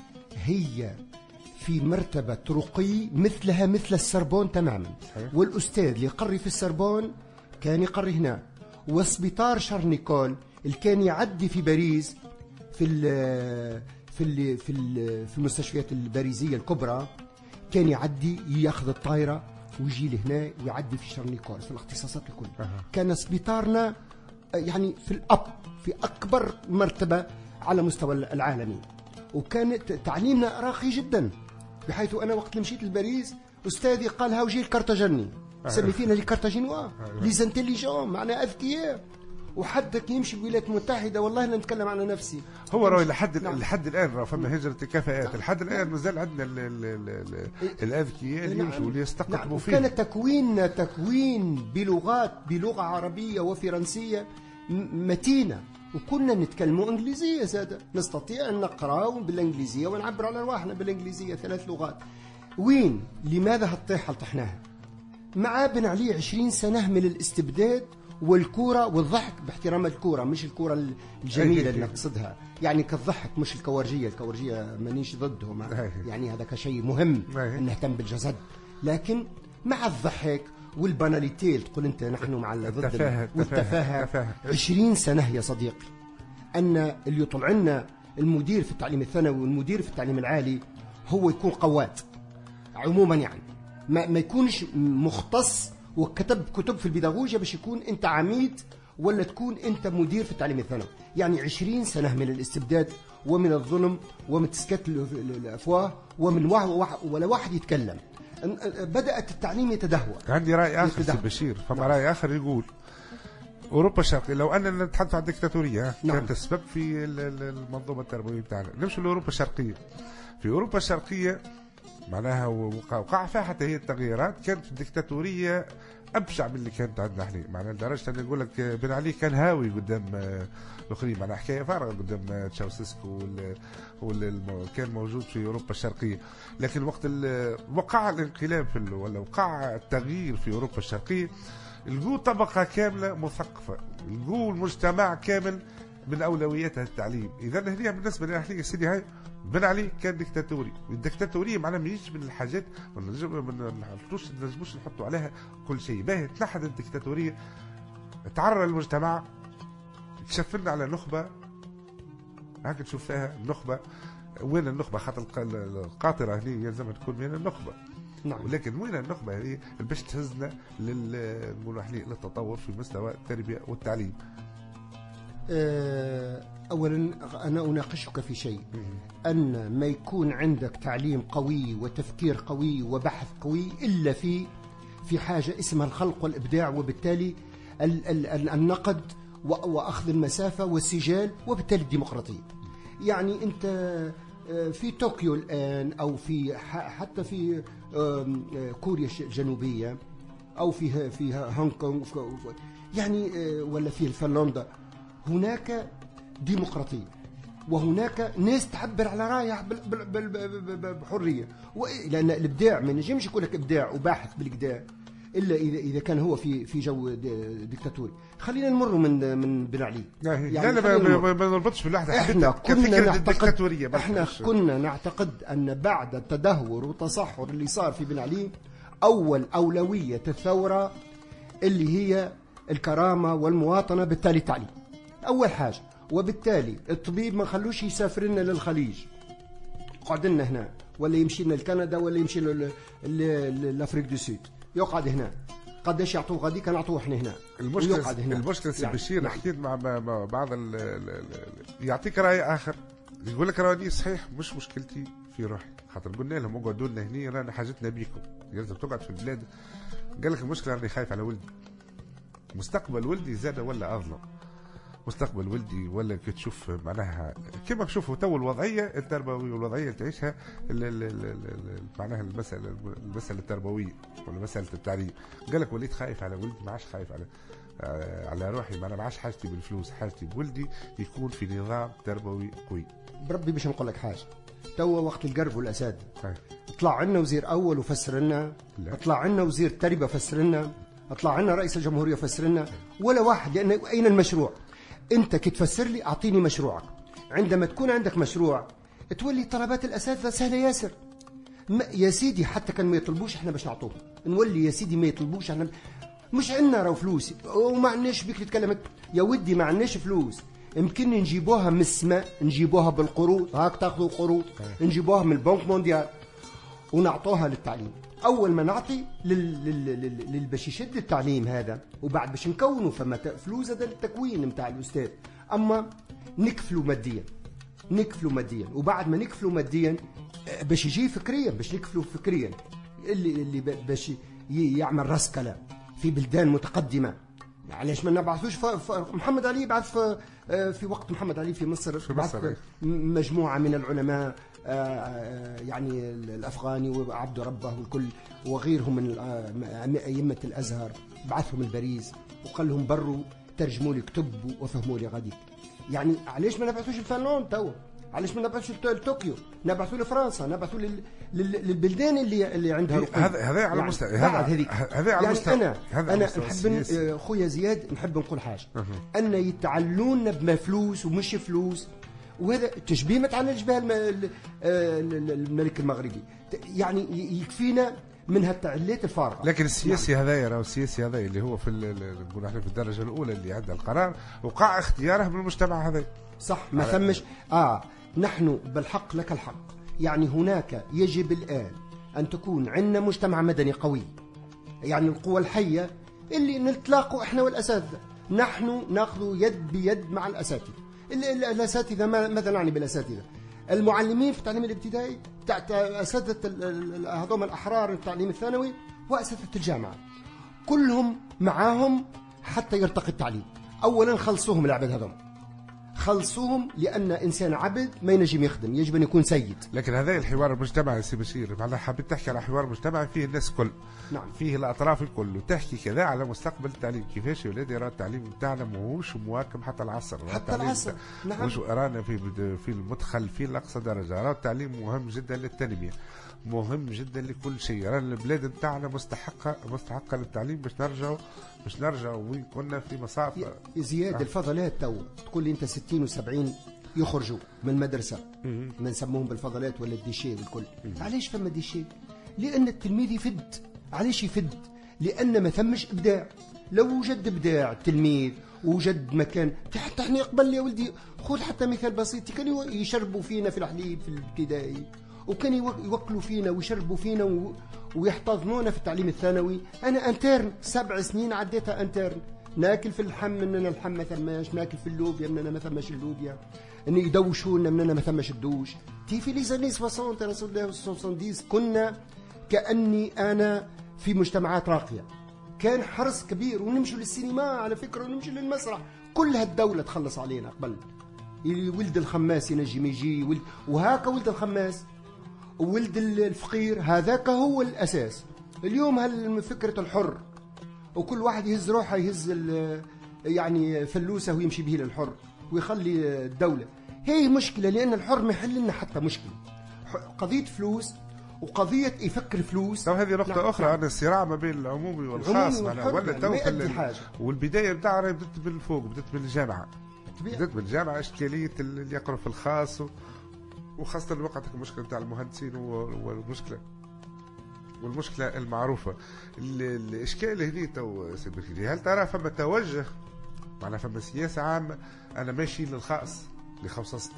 هي في مرتبه رقي مثلها مثل السربون تماما، والاستاذ اللي يقري في السربون كان يقري هنا، وسبيطار شارنيكول اللي كان يعدي في باريس في ال في ال في ال في المستشفيات الباريزيه الكبرى كان يعدي ياخذ الطائره ويجي لهنا ويعدي في شارنيكول في الاختصاصات الكل. أه. كان سبيطارنا يعني في الاب في اكبر مرتبه على مستوى العالمي، وكان تعليمنا راقي جدا، بحيث انا وقت اللي مشيت لباريس استاذي قال هاو جي الكارتاجني، أه. سمي فينا لي كارتاجينوا لي زانتيليجون، معناها اذكياء. وحدك يمشي بالولايات المتحده، والله انا نتكلم على نفسي. هو راهي لحد نعم. لحد الان راه فما هجره كفاءات، لحد الان مازال عندنا ال ال ال ال الاذكياء اللي يمشوا واللي يستقطبوا نعم. فيه. كان تكوين تكوين بلغات بلغه عربيه وفرنسيه متينه، وكنا نتكلموا انجليزيه زاده، نستطيع ان نقرا بالانجليزيه ونعبر على ارواحنا بالانجليزيه، ثلاث لغات. وين لماذا هالطيحه طحناها؟ مع بن علي عشرين سنه من الاستبداد والكوره والضحك، باحترام الكوره مش الكوره الجميله اللي نقصدها، يعني كالضحك مش الكورجيه، الكورجيه مانيش ضدهم، يعني هذا كشيء مهم ان نهتم بالجسد، لكن مع الضحك والباناليتي تقول انت نحن مع ضد التفاهه والتفاهه. عشرين سنه يا صديقي ان اللي يطلع لنا المدير في التعليم الثانوي والمدير في التعليم العالي هو يكون قواد عموما، يعني ما, ما يكونش مختص وكتب كتب في البيداغوجيا باش يكون انت عميد ولا تكون انت مدير في التعليم الثانوي. يعني عشرين سنه من الاستبداد ومن الظلم ومن تسكت الافواه ومن ولا واحد يتكلم. بدات التعليم يتدهور. عندي راي اخر سي بشير، فما نعم. راي اخر يقول اوروبا الشرقيه، لو اننا نتحدث عن الدكتاتوريه نعم. كانت السبب في المنظومه التربويه بتاعنا. نمشي لاوروبا الشرقيه. في اوروبا الشرقيه معناها وقع فيها حتى هي التغييرات، كانت الدكتاتوريه ابشع من اللي كانت عندنا احنا، معناها لدرجه ان يقول لك بن علي كان هاوي قدام الاخرين، معناها حكايه فارغه قدام تشاوسسكو كان موجود في اوروبا الشرقيه. لكن وقت وقع الانقلاب في ولا وقع التغيير في اوروبا الشرقيه، لقوا طبقه كامله مثقفه، لقوا المجتمع كامل من اولوياتها التعليم. اذا هذه بالنسبه لنا احنا سيدي هاي بن علي كان ديكتاتوري، والديكتاتوريه معناها ماهيش من الحاجات ما نجموش نحطوا عليها كل شيء. باهي تنحت الديكتاتوريه، تعرى المجتمع، كشف لنا على نخبه هاك تشوف فيها النخبه وين النخبه، خاطر القاطره هذه يلزم تكون من النخبه. نعم. ولكن وين النخبه هذه باش تهزنا لل نقولوا احنا للتطور في مستوى التربيه والتعليم؟ أولا أنا أناقشك في شيء، أن ما يكون عندك تعليم قوي وتفكير قوي وبحث قوي إلا في في حاجة اسمها الخلق والإبداع، وبالتالي النقد وأخذ المسافة والسجال، وبالتالي الديمقراطية. يعني أنت في طوكيو الآن أو في حتى في كوريا الجنوبية أو في في هونغ كونغ يعني ولا في فنلندا، هناك ديمقراطية وهناك ناس تعبر على رايها بحرية، لأن الإبداع ما نجمش يقول لك إبداع وباحث بالإبداع إلا إذا إذا كان هو في في جو ديكتاتوري. خلينا نمر من من بن علي. يعني لا لا ما نربطش في اللحظة. احنا كنا نعتقد احنا كنا نعتقد أن بعد التدهور والتصحر اللي صار في بن علي، أول أولوية الثورة اللي هي الكرامة والمواطنة، بالتالي التعليم أول حاجة. وبالتالي الطبيب ما خلوش يسافر لنا للخليج، قعد لنا هنا، ولا يمشي لنا لكندا، ولا يمشي لأفريق دو سود، يقعد هنا. قداش يعطوه غادي كان يعطوه احنا هنا. المشكلة المشكلة سي بشير، نعم. حكيت مع بعض ال ال يعطيك رأي آخر، يقول لك راني صحيح مش مشكلتي في روحي، خاطر قلنا لهم اقعدوا لنا هنا، رانا حاجتنا بيكم، لازم تقعد في البلاد. قال لك المشكلة راني خايف على ولدي، مستقبل ولدي زاد ولا أظلم، مستقبل ولدي ولا كي تشوف معناها كما تشوفوا تو الوضعيه التربويه والوضعيه اللي تعيشها معناها المساله المساله التربويه ولا مساله التعليم. قال لك وليت خايف على ولدي، ما عادش خايف على على روحي، ما عادش حاجتي بالفلوس، حاجتي بولدي يكون في نظام تربوي قوي. بربي باش نقول لك حاجه، تو وقت القرب والاساتذه طلع عنا وزير اول وفسر لنا، طلع عنا وزير تربيه فسر لنا، طلع عنا رئيس الجمهوريه فسر لنا، ولا واحد. لان اين المشروع؟ انت كي تفسر لي اعطيني مشروعك. عندما تكون عندك مشروع تولي طلبات الاساتذه سهله ياسر. يا سيدي حتى كان ما يطلبوش احنا باش نعطوهم، نولي يا سيدي ما يطلبوش احنا مش عندنا راهو فلوس وما عندناش بيك تتكلم يا ودي، ما عندناش فلوس، يمكن نجيبوها من السماء، نجيبوها بالقروض، هاك تاخذوا قروض، نجيبوها من البنك مونديال ونعطوها للتعليم. اول ما نعطي لل باش يشد التعليم هذا، وبعد باش نكونوا فما فلوس هذا التكوين نتاع الاستاذ، اما نكفلوا ماديا، نكفلوا ماديا، وبعد ما نكفلوا ماديا باش يجي فكريا، باش نكفلوا فكريا اللي اللي باش يعمل راس كلام في بلدان متقدمه علاش ما نبعثوش ف... ف... محمد علي بعث في... في وقت محمد علي في مصر في بعث مصر. مجموعة من العلماء يعني الأفغاني وعبد ربه والكل وغيرهم من أئمة الأزهر، بعثهم الباريس وقال لهم بروا ترجموا لي كتب وفهموا لي غاديك. يعني علاش ما نبعثوش الفنلند توا؟ علاش ما نبعثوش لطوكيو؟ نبعثوا لفرنسا، نبعثوا لل... لل... للبلدان اللي اللي عندها هذا هذا على يعني مستوى هذا هذا على يعني مستوى انا هذا انا نحب خويا زياد نحب نقول حاجه أه. ان يتعلونا بما فلوس ومش فلوس، وهذا تشبيه ما تعللش بها الملك المغربي، يعني يكفينا من هالتعليات الفارغه. لكن السياسي نعم. هذا يرى السياسي هذا اللي هو في نقول احنا في الدرجه الاولى اللي عندها القرار وقع اختياره من المجتمع هذا صح. ما ثمش اه نحن بالحق لك الحق، يعني هناك يجب الآن أن تكون عندنا مجتمع مدني قوي، يعني القوى الحية اللي نتلاقوا إحنا والأساتذة، نحن نأخذ يد بيد مع الأساتذة. الأساتذة ماذا نعني بالأساتذة؟ المعلمين في التعليم الابتدائي، أساتذة هذوم الأحرار التعليم الثانوي وأساتذة الجامعة، كلهم معاهم حتى يرتقي التعليم. أولا خلصوهم العبد هذوم، خلصوهم، لأن إنسان عبد ما ينجم يخدم، يجب أن يكون سيد. لكن هذا الحوار المجتمعي سي بشير معناها حبيت تحكي على حوار مجتمعي فيه الناس الكل، نعم. فيه الأطراف الكل، وتحكي كذا على مستقبل التعليم، كيفاش يا ولادي راه التعليم بتاعنا ماهوش مواكب حتى العصر، حتى العصر نعم. وش رانا في في المدخل في الأقصى درجة، راه التعليم مهم جدا للتنمية، مهم جدا لكل شيء، راه البلاد بتاعنا مستحقة مستحقة للتعليم باش نرجعوا باش نرجعوا وين كنا في مصاف زياد. آه. الفضلات تو تقول لي انت ستين وسبعين يخرجوا من المدرسه ما نسموهم بالفضلات ولا الديشي والكل. علاش فما ديشي؟ لان التلميذ يفد. علاش يفد؟ لان ما ثمش ابداع. لو وجد ابداع التلميذ ووجد مكان، حتى احنا قبل يا ولدي خذ حتى مثال بسيط، كانوا يشربوا فينا في الحليب في الابتدائي، وكان يوكلوا فينا ويشربوا فينا ويحتضنونا في التعليم الثانوي. انا انترن سبع سنين عديتها انترن، ناكل في اللحم مننا اللحم ما ثماش، ناكل في اللوبيا مننا ما ثماش اللوبيا، ان يدوشونا مننا ما ثماش الدوش. تي في لي زاني سبعين رسول الله سبعين كنا كاني انا في مجتمعات راقيه، كان حرص كبير، ونمشوا للسينما على فكره ونمشوا للمسرح، كل هالدوله تخلص علينا قبل. ولد الخماس ينجم يجي ولد، وهاك ولد الخماس وولد الفقير هذاك هو الأساس. اليوم هالفكرة الحر، وكل واحد يهز روحه، يهز يعني فلوسه ويمشي به للحر ويخلي الدولة. هي مشكلة، لأن الحر ما يحل لنا حتى مشكلة، قضية فلوس وقضية يفكر فلوس. طب هذه نقطة نعم. أخرى عن الصراع ما بين العمومي والخاص، ولا تو والبداية بتاعها بدت بالفوق، بدت بالجامعة، بدت بالجامعة إشكالية اللي يقرأ في الخاص، وخاصة وقعتك المشكلة بتاع المهندسين والمشكلة والمشكلة المعروفة. الإشكال هنا تو سيدي، هل ترى فما توجه معناها فما سياسة عامة أنا ماشي للخاص لخصصة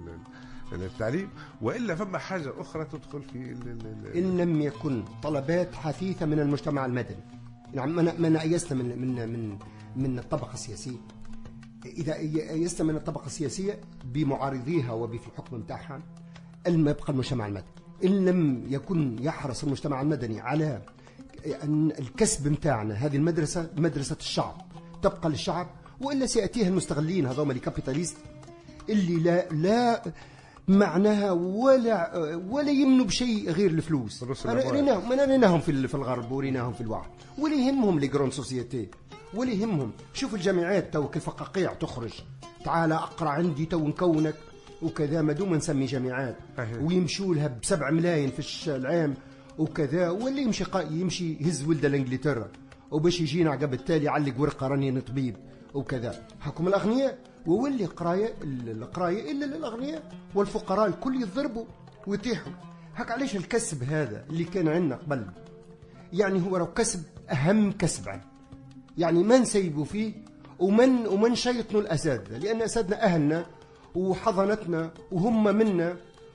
التعليم، وإلا فما حاجة أخرى تدخل في إن لم يكن طلبات حثيثة من المجتمع المدني؟ يعني من أيسنا من من من من الطبقة السياسية، إذا يستمع من الطبقة السياسية بمعارضيها وفي الحكم بتاعها، ما يبقى المجتمع المدني. إن لم يكن يحرص المجتمع المدني على أن الكسب متاعنا، هذه المدرسة مدرسة الشعب تبقى للشعب، وإلا سيأتيها المستغلين هذوما الكابيتاليست اللي لا لا معناها ولا ولا يمنوا بشيء غير الفلوس. ريناهم أنا ريناهم في في الغرب وريناهم في الوعي، ولا يهمهم لي جرون سوسيتي، ولا يهمهم. شوف الجامعات تو كالفقاقيع تخرج، تعال اقرا عندي تو نكونك وكذا، ما دوم نسمي جامعات، ويمشوا لها بسبع ملايين في العام وكذا، واللي يمشي يمشي يهز ولده لانجلترا وباش يجينا عقب التالي يعلق ورقه راني طبيب وكذا. حكم الاغنياء، وولي قرايه القرايه الا للاغنياء، والفقراء الكل يضربوا ويطيحوا. هك علاش الكسب هذا اللي كان عندنا قبل، يعني هو راه كسب اهم كسب عندنا، يعني ما نسيبوا فيه ومن ومن شيطنوا الاساتذه، لان اساتذتنا اهلنا وحضنتنا وهم منا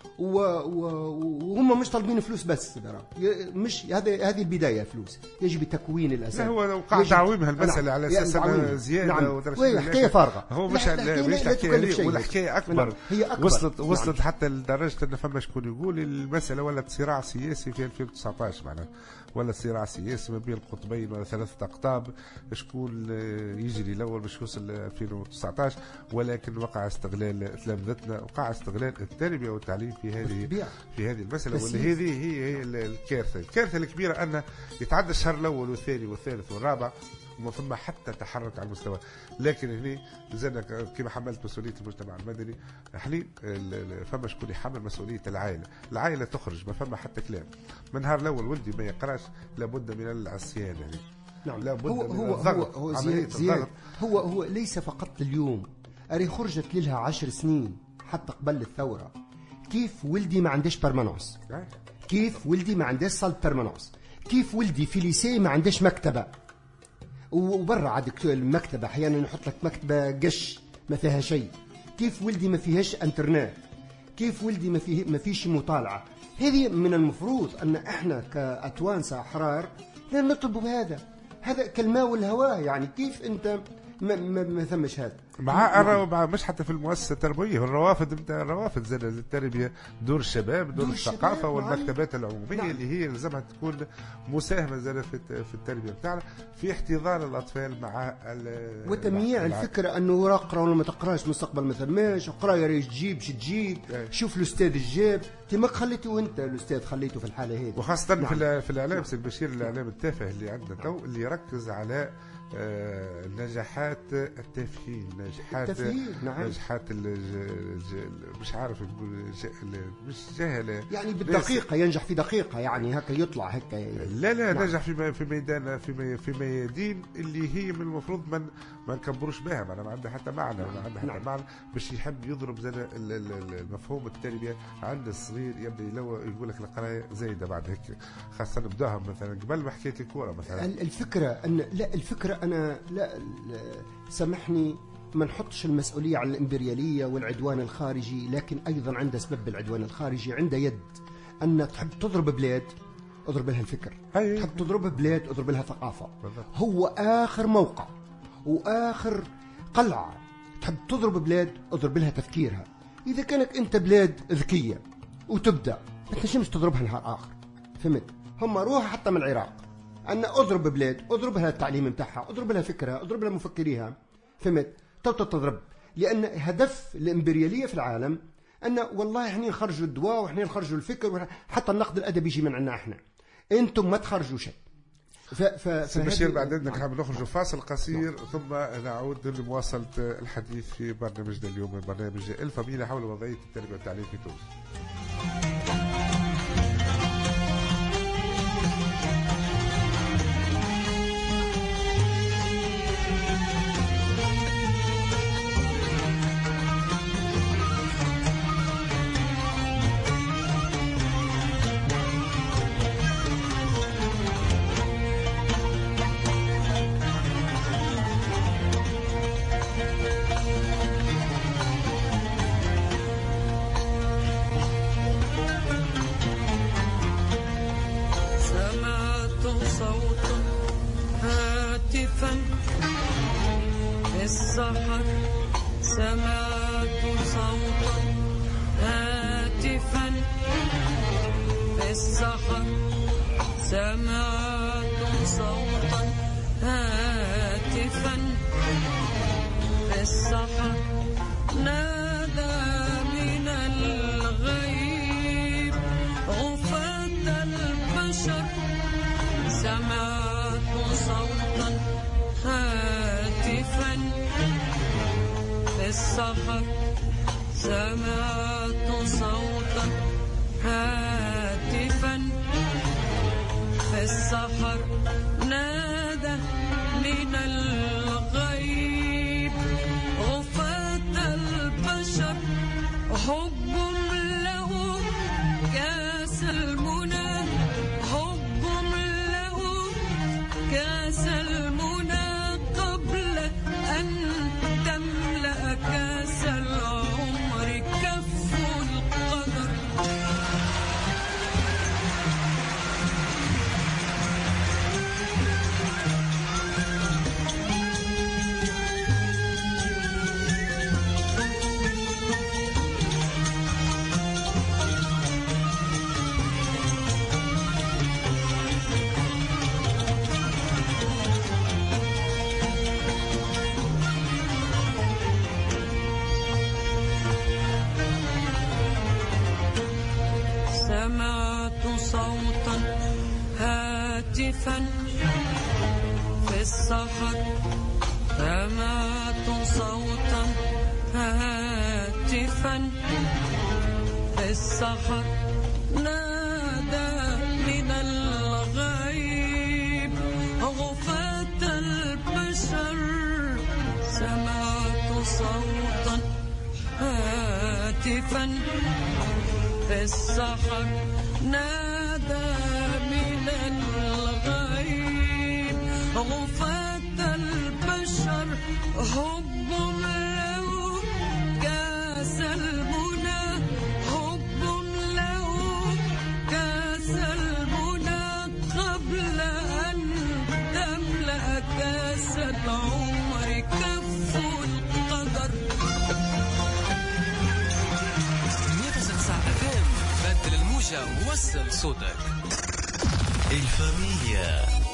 وهم مش طالبين فلوس بس، مش هذا هذه البدايه فلوس، يجب تكوين الاساس. هو وقع تعويمها المساله على اساس انها زياده. نعم. وهي حكايه فارغه، هو مش مش حكايه، والحكايه اكبر. هي أكبر. وصلت وصلت نعم. حتى لدرجه ان فما شكون يقول المساله ولت صراع سياسي في ألفين وتسعطاش، معناها ولا صراع سياسي ما بين القطبين ولا ثلاثه اقطاب، شكون يجري الاول باش يوصل ألفين وتسعطاش. ولكن وقع استغلال تلامذتنا، وقع استغلال التربيه والتعليم في هذه في هذه المساله، واللي هذه هي الكارثه الكارثه الكبيره، ان يتعدى الشهر الاول والثاني والثالث والرابع وما ثم حتى تحرك على المستوى. لكن هنا زادنا كما حملت مسؤوليه المجتمع المدني، احنا فما شكون يحمل مسؤوليه العائله، العائله تخرج ما فما حتى كلام. من نهار الاول ولدي ما يقراش لابد من العصيان يعني. نعم. لابد هو من هو الضغط. هو هو زياد زياد هو هو ليس فقط اليوم، اري خرجت لها عشر سنين حتى قبل الثوره. كيف ولدي ما عندهش برمانوس، كيف ولدي ما عندهش صال برمانوس، كيف ولدي في ليسي ما عندهش مكتبه، وبرا عندك المكتبه احيانا نحط لك مكتبه قش ما فيها شيء، كيف ولدي ما فيهاش انترنت، كيف ولدي ما فيه ما فيش مطالعه. هذه من المفروض ان احنا كاتوانسه احرار لا نطلب بهذا، هذا كالماء والهواء يعني. كيف انت ما, ما, ما ثمش هذا مع مع مش حتى في المؤسسه التربويه، الروافد نتاع الروافد زاد التربيه، دور الشباب، دور, دور الثقافه والمكتبات العموميه. نعم. اللي هي لازمها تكون مساهمه زاد في في التربيه بتاعنا، في احتضان الاطفال مع وتمييع الفكره انه اقرا ولا ما تقراش مستقبل ما ثماش، اقرا يا ريت تجيب شو تجيب، شوف الاستاذ الجاب، انت ما خليته وانت الاستاذ خليته في الحاله هذه. وخاصه نعم. في في الاعلام سي بشير، الاعلام التافه اللي عندنا تو، اللي يركز على آه نجاحات التافهين، نجاحات التافهين. نعم. نجاحات مش عارف مش جهله يعني بالدقيقه ينجح في دقيقه يعني هكا يطلع هكا. لا لا نعم. نجح في في ميدان في في ميادين اللي هي من المفروض من ما نكبروش بها، ما عندها حتى معنى، ما عندها حتى نعم. معنى باش يحب يضرب زاد المفهوم التربيه عند الصغير، يبدا يقول لك القرايه زايده بعد هيك، خاصه نبداها مثلا قبل ما حكيت الكوره مثلا. الفكره ان لا الفكره انا لا, لا سامحني ما نحطش المسؤوليه على الامبرياليه والعدوان الخارجي، لكن ايضا عند سبب العدوان الخارجي عند يد ان تحب تضرب بلاد اضرب لها الفكر، تحب تضرب بلاد اضرب لها ثقافه. هو اخر موقع واخر قلعه تحب تضرب بلاد اضرب لها تفكيرها. اذا كانت انت بلاد ذكيه وتبدا ما تنجمش تضربها نهار اخر، فهمت؟ هم روح حتى من العراق ان اضرب بلاد اضرب لها التعليم نتاعها، اضرب لها فكرها، اضرب لها مفكريها، فهمت؟ تضرب، لان هدف الامبرياليه في العالم ان والله احنا نخرجوا الدواء واحنا نخرجوا الفكر، حتى النقد الادبي يجي من عندنا احنا، انتم ما تخرجوا شيء. ف ف بشير بعد اذنك حاب نخرج فاصل قصير نعم. ثم نعود لمواصله الحديث في برنامجنا اليوم، برنامج الفاميليا حول وضعيه التربيه والتعليم في تونس. هاتفا في السحر سمعت صوتا هاتفا في السحر نادى من الغيب غفاة البشر سمعت صوتا هاتفا في السحر نادى من الغيب غفاة البشر هب له كاس المنى هب له كاس المنى قبل أن تملأ كاس العمر كف القدر. بدل الموجة ووصل صوتك. الفاميليا.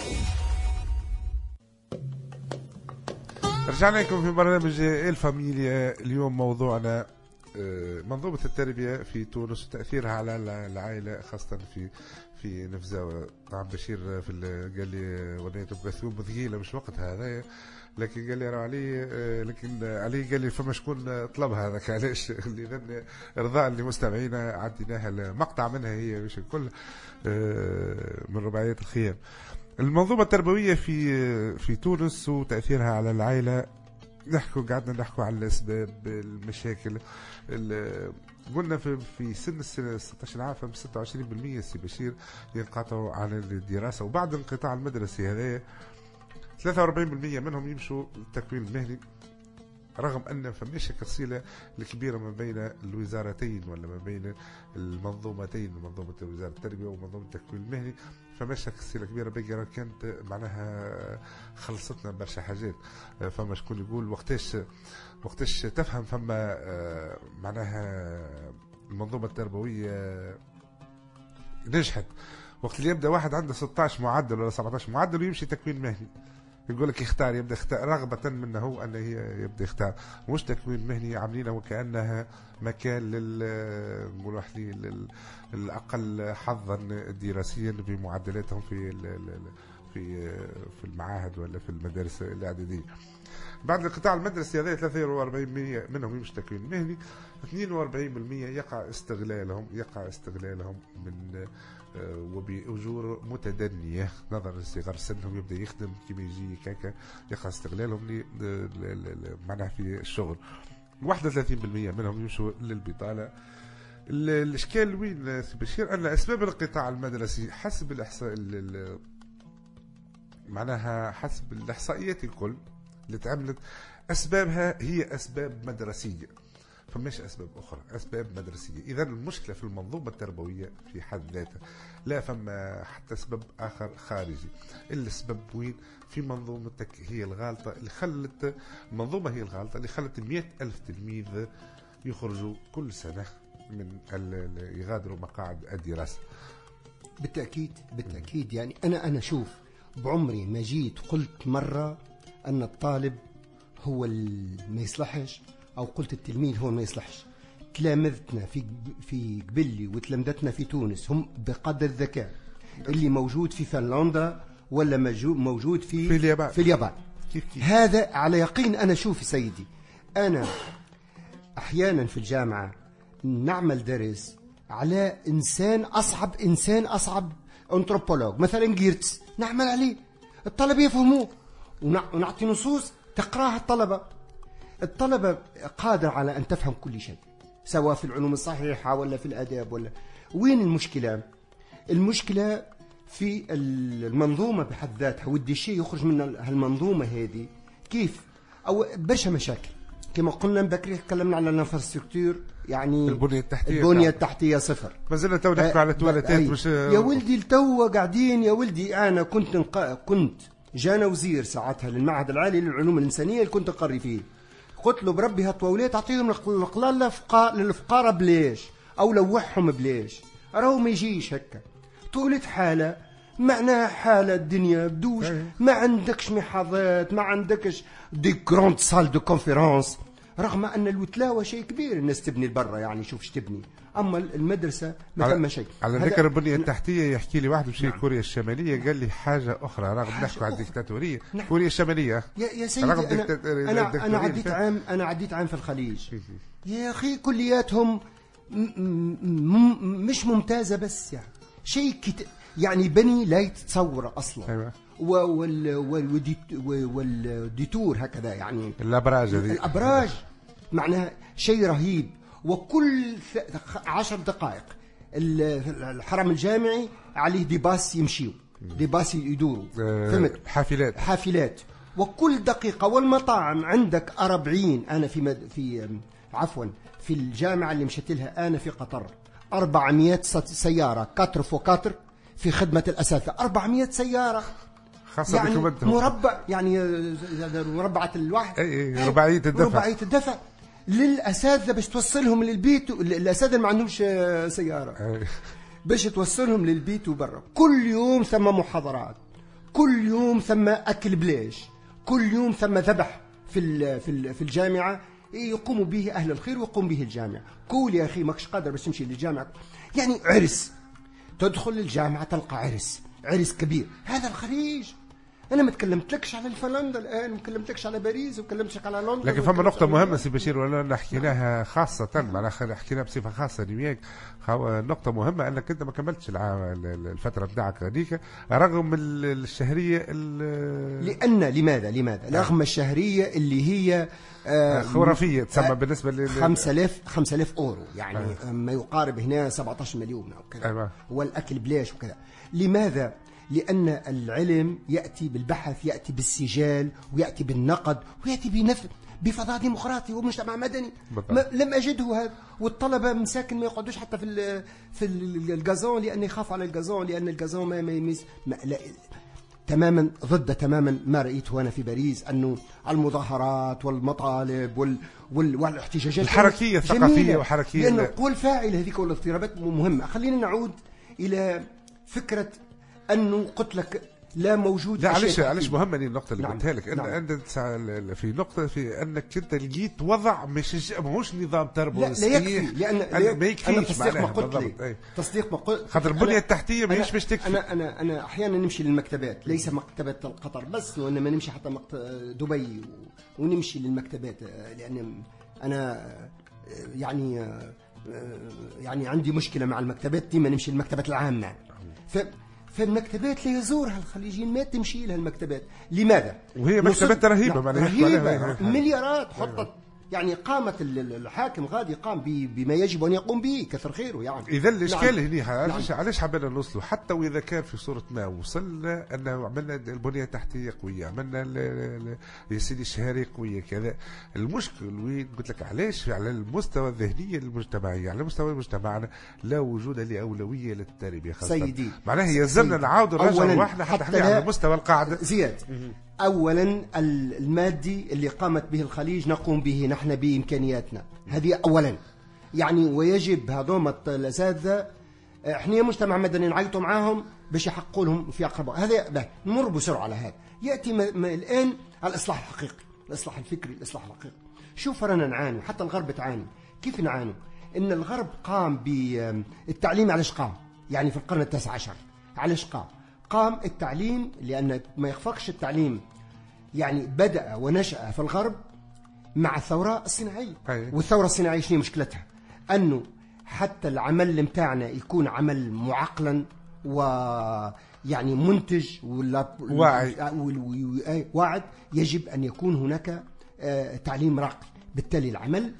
رجعنا لكم في برنامج الفاميليا. اليوم موضوعنا منظومة التربية في تونس وتأثيرها على العائلة خاصة في في نفزاوة. عم بشير في قال لي ونيت بثوم ثقيلة مش وقت هذا، لكن قال لي راه علي، لكن علي قال لي فما شكون طلب هذاك علاش اللي ذن ارضاء لمستمعينا عديناها المقطع منها هي مش الكل من رباعيات الخيام. المنظومة التربوية في في تونس وتأثيرها على العائلة. نحكوا قعدنا نحكوا على الأسباب المشاكل. قلنا في في سن السنة ستة عشر عام فم ستة وعشرين بالمئة سي بشير ينقطعوا عن الدراسة، وبعد انقطاع المدرسي هذا ثلاثة وأربعين بالمئة منهم يمشوا التكوين المهني، رغم أن فماش كصلة الكبيرة ما بين الوزارتين ولا ما بين المنظومتين، منظومة وزارة التربية ومنظومة التكوين المهني، فماش كصلة كبيرة. بقى كانت معناها خلصتنا برشا حاجات. فما شكون يقول وقتاش وقتاش تفهم فما معناها المنظومة التربوية نجحت وقت اللي يبدأ واحد عنده ستة عشر معدل ولا سبعة عشر معدل ويمشي تكوين مهني. يقول لك يختار، يبدا يختار رغبه منه هو انه هي يبدا يختار، مش تكوين مهني عاملينه وكانها مكان لل نقولوا احنا الاقل حظا دراسيا بمعدلاتهم في في في المعاهد ولا في المدارس الاعداديه. بعد القطاع المدرسي هذا ثلاثة وأربعين بالمئة منهم يمشي تكوين مهني، اثنين وأربعين بالمئة يقع استغلالهم يقع استغلالهم من وبأجور متدنية نظرا لصغر سنهم، يبدأ يخدم كيما يجي كاكا يقع استغلالهم معناها في الشغل. واحد وثلاثين بالمئة منهم يمشوا للبطالة. الإشكال وين سي بشير؟ أن أسباب القطاع المدرسي حسب الإحصاء معناها حسب الإحصائيات الكل اللي تعملت أسبابها هي أسباب مدرسية، فماش أسباب أخرى، أسباب مدرسية. إذا المشكلة في المنظومة التربوية في حد ذاتها، لا فما حتى سبب آخر خارجي. السبب وين؟ في منظومتك هي الغالطة اللي خلت المنظومة هي الغالطة اللي خلت مئة ألف تلميذ يخرجوا كل سنة من يغادروا مقاعد الدراسة. بالتأكيد بالتأكيد. يعني أنا أنا شوف بعمري ما جيت قلت مرة أن الطالب هو ما يصلحش أو قلت التلميذ هو ما يصلحش. تلامذتنا في في قبلي وتلامذتنا في تونس هم بقدر الذكاء اللي موجود في فنلندا ولا موجود في في اليابان, في اليابان. كيف كيف. هذا على يقين. أنا شوف سيدي، أنا أحيانا في الجامعة نعمل درس على إنسان أصعب إنسان أصعب أنثروبولوج مثلا جيرتس، نعمل عليه الطلبة يفهموه ونعطي نصوص تقراها الطلبة. الطلبة قادر على أن تفهم كل شيء سواء في العلوم الصحيحة ولا في الآداب ولا. وين المشكلة؟ المشكلة في المنظومة بحد ذاتها، ودي شيء يخرج من المنظومة هذه كيف أو برشا مشاكل. كما قلنا بكري تكلمنا على الانفراستراكتور، يعني البنية التحتية البنية التحتية صفر. ما زلنا تو نحكي على التواليتات. مش يا ولدي التو قاعدين يا ولدي. أنا كنت نق... كنت جانا وزير ساعتها للمعهد العالي للعلوم الإنسانية اللي كنت أقري فيه، قلت له بربي هالطاولات أعطيهم القلال للفقارة بليش أو لوحهم بليش، راهو ما يجيش هكا. طولة حالة معناها حالة الدنيا بدوش، ما عندكش محاضرات، ما عندكش دي كروند سال دو كونفيرانس، رغم أن الوتلاوة شيء كبير، الناس تبني برا يعني شوف ايش تبني، أما المدرسة ما ثم شيء. على ذكر البنية التحتية يحكي لي واحد بشيء نعم. كوريا الشمالية قال لي حاجة أخرى رغم نحكي عن الديكتاتورية. نعم. كوريا الشمالية يا, يا سيدي أنا, أنا, أنا عديت عام أنا عديت عام في الخليج يا أخي، كلياتهم مش ممتازة، بس يعني شيء كت... يعني بني لا يتصور أصلا. أيوة. وال والديتور هكذا يعني الأبراج هذه الأبراج معناها شيء رهيب. وكل عشر دقائق الحرم الجامعي عليه ديباس يمشيوا، ديباس يدوروا، فهمت؟ حافلات حافلات وكل دقيقة. والمطاعم عندك أربعين. أنا في مد... في عفوا في الجامعة اللي مشيت لها أنا في قطر أربعمائة سيارة كاتر فو كاتر في خدمة الأساتذة، أربعمائة سيارة خاصة يعني مربع يعني مربعة الواحد اي اي رباعية الدفع رباعية الدفع للأساتذة باش توصلهم للبيت. الأساتذة ما عندهمش سيارة باش توصلهم للبيت وبرا. كل يوم ثم محاضرات، كل يوم ثم أكل بلاش، كل يوم ثم ذبح في في الجامعة يقوم به أهل الخير ويقوم به الجامعة. قول يا أخي ماكش قادر باش تمشي للجامعة، يعني عرس، تدخل الجامعة تلقى عرس، عرس كبير. هذا الخليج. أنا ما تكلمتلكش على فنلندا الآن، ما تكلمتلكش على باريس، وما تكلمتش على لندن. لكن فما نقطة مهمة سي بشير ولا نحكيناها خاصة، معناها حكيناها بصفة خاصة وياك. نقطة مهمة أنك أنت ما كملتش الفترة بتاعك هذيك رغم الشهرية. لأن لماذا لماذا رغم الشهرية اللي هي آه خرافية تسمى بالنسبة ل خمسة آلاف خمسة آلاف أورو يعني آه. ما يقارب هنا سبعة عشر مليون أو كذا. آه. والأكل بلاش وكذا. لماذا؟ لأن العلم يأتي بالبحث، يأتي بالسجال، ويأتي بالنقد، ويأتي بنفس بفضاء ديمقراطي ومجتمع مدني. لم أجده هذا. والطلبة مساكن ما يقعدوش حتى في ال في الجازون، لأن يخاف على الجازون، لأن الجازون ما ما يميز ما لا تماما ضد تماما ما رأيته أنا في باريس، أنه المظاهرات والمطالب وال وال والاحتجاجات الحركية الثقافية وحركية، لأن القوى الفاعلة هذيك والاضطرابات مهمة. خلينا نعود إلى فكرة أنه قلت لك لا موجود. لا علاش علاش مهمه لي النقطه اللي نعم. قلتها لك. نعم. انت في نقطه في انك انت لقيت وضع مش ماهوش نظام تربوي لا, لا يكفي، لان ما يكفيش تصديق ما قلت لي تصديق ما قلت خاطر البنيه التحتيه ماهيش باش تكفي. انا انا انا احيانا نمشي للمكتبات، ليس مكتبات قطر بس، وانما نمشي حتى مكت... دبي ونمشي للمكتبات، لان انا يعني يعني عندي مشكله مع المكتبات، ديما نمشي للمكتبات العامه. ف فالمكتبات لا يزورها الخليجيين، ما تمشي لها المكتبات. لماذا؟ وهي مكتبات رهيبة معناها رهيبة مليارات حطت، يعني قامت الحاكم غادي قام بما يجب أن يقوم به كثر خيره يعني. إذا الإشكال نعم. هنا علاش نعم. علاش حبينا نوصلوا حتى وإذا كان في صورة ما وصلنا أنه عملنا البنية التحتية قوية، عملنا يا سيدي الشهرية قوية كذا. المشكل وين قلت لك علاش على المستوى الذهني المجتمعي، على مستوى مجتمعنا لا وجود لأولوية للتربية خاصة. سيدي معناها يلزمنا نعاود الرجعة واحنا حتى احنا على مستوى القاعدة. زياد أولا المادي اللي قامت به الخليج نقوم به نحن بإمكانياتنا، هذه أولا يعني. ويجب هذوما الأساتذة احنا مجتمع مدني نعيطوا معاهم باش يحققوا لهم في أقرب. هذا نمر بسرعة على هذا. يأتي ما ما الآن الإصلاح الحقيقي، الإصلاح الفكري، الإصلاح الحقيقي. شوف رانا نعاني، حتى الغرب تعاني. كيف نعاني؟ إن الغرب قام بالتعليم. علاش قام؟ يعني في القرن التاسع عشر علاش قام؟ قام التعليم لأن ما يخفقش التعليم يعني بدأ ونشأ في الغرب مع الثورة الصناعية. والثورة الصناعية شنو مشكلتها؟ أنه حتى العمل متاعنا يكون عمل معقلا ويعني منتج ولا واعي واعد، يجب أن يكون هناك تعليم راقي. بالتالي العمل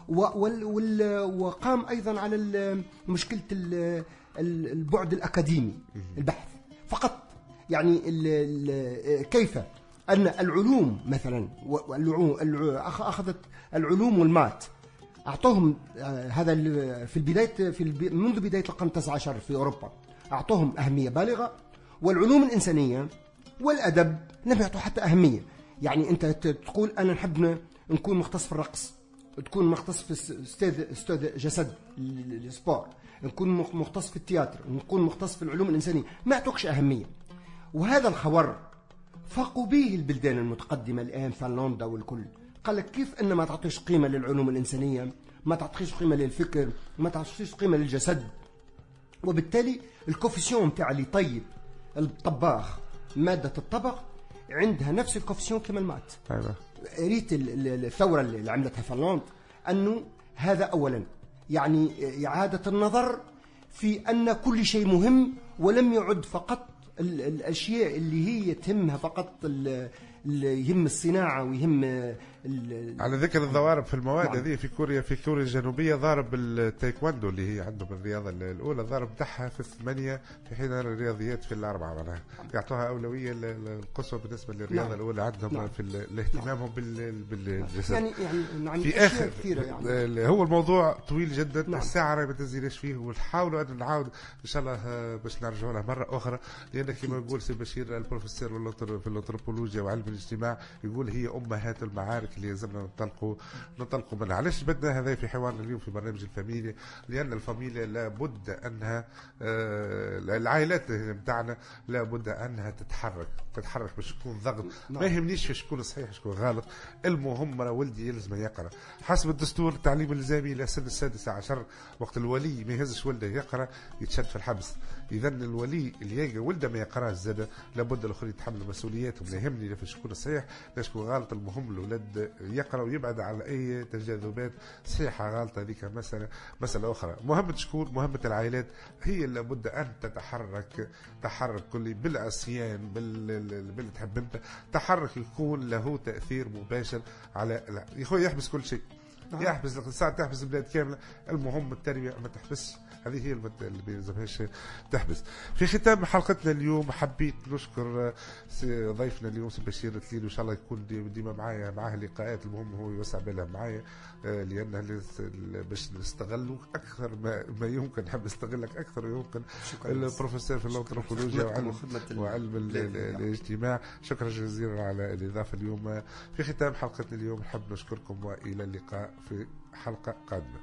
وقام أيضا على مشكلة البعد الأكاديمي، البحث فقط. يعني كيف أن العلوم مثلا أخذت العلوم والمات، أعطوهم هذا في البداية في منذ بداية القرن التاسع عشر في أوروبا أعطوهم أهمية بالغة، والعلوم الإنسانية والأدب لم يعطوا حتى أهمية. يعني أنت تقول أنا نحب نكون مختص في الرقص، تكون مختص في استاذ استاذ جسد السبور، نكون مختص في التياتر، نكون مختص في العلوم الإنسانية، ما يعطوكش أهمية. وهذا الخور فاقوا به البلدان المتقدمة الآن، فنلندا والكل قال لك كيف أن ما تعطيش قيمة للعلوم الإنسانية، ما تعطيش قيمة للفكر، ما تعطيش قيمة للجسد. وبالتالي الكوفيسيون متاع اللي طيب الطباخ مادة الطبخ عندها نفس الكوفيسيون كما المات. أيوة. ريت الثورة اللي عملتها فنلندا أنه هذا أولا يعني إعادة النظر في أن كل شيء مهم، ولم يعد فقط الأشياء اللي هي تهمها فقط اللي يهم الصناعة ويهم. على ذكر الضوارب في المواد نعم. هذه في كوريا في كوريا الجنوبية ضارب التايكواندو اللي هي عندهم الرياضة الأولى ضارب بتاعها في الثمانية، في حين الرياضيات في الأربعة معناها يعطوها أولوية القصوى بالنسبة للرياضة نعم. الأولى عندهم نعم. في اهتمامهم بال بالجسد. يعني يعني نعم في آخر يعني. هو الموضوع طويل جدا نعم. الساعة راهي ما تنزلش فيه، ونحاولوا أن نعاود إن شاء الله باش نرجعوا له مرة أخرى، لأن كما يقول سي بشير البروفيسور في الأنثروبولوجيا وعلم الاجتماع يقول هي أمهات المعارك اللي لازمنا نطلقوا نطلقوا منها. علاش بدنا هذا في حوارنا اليوم في برنامج الفاميليا؟ لأن الفاميليا لابد أنها آه العائلات نتاعنا لابد أنها تتحرك تتحرك باش تكون ضغط. ما يهمنيش شكون صحيح شكون غلط، المهم راه ولدي يلزم يقرا حسب الدستور. التعليم الإلزامي إلى سن السادسة عشر، وقت الولي ما يهزش ولده يقرا يتشد في الحبس. إذا الولي اللي يلقى ولده ما يقراش زاد لابد الآخرين يتحملوا مسؤولياتهم. لا يهمني في شكون الصحيح لا شكون غلط، المهم الولد يقرا ويبعد على أي تجاذبات صحيحة غلطة. هذيك مسألة مسألة أخرى. مهمة شكون؟ مهمة العائلات هي اللي لابد أن تتحرك تحرك كلي بالعصيان بال باللي تحب أنت، تحرك يكون له تأثير مباشر على يا خويا يحبس كل شيء، يحبس الاقتصاد، تحبس البلاد كاملة. المهم التربية ما تحبسش، هذه هي اللي بيلزمهاش تحبس. في ختام حلقتنا اليوم حبيت نشكر ضيفنا اليوم سي بشير التليل، وان شاء الله يكون ديما معايا معاه لقاءات. المهم هو يوسع بالها معايا لان باش نستغلوا اكثر ما, ما يمكن. نحب نستغلك اكثر ما يمكن. البروفيسور في الانثروبولوجيا وعلم وعلم الاجتماع، شكرا جزيلا على الاضافه اليوم. في ختام حلقتنا اليوم نحب نشكركم والى اللقاء في حلقه قادمه.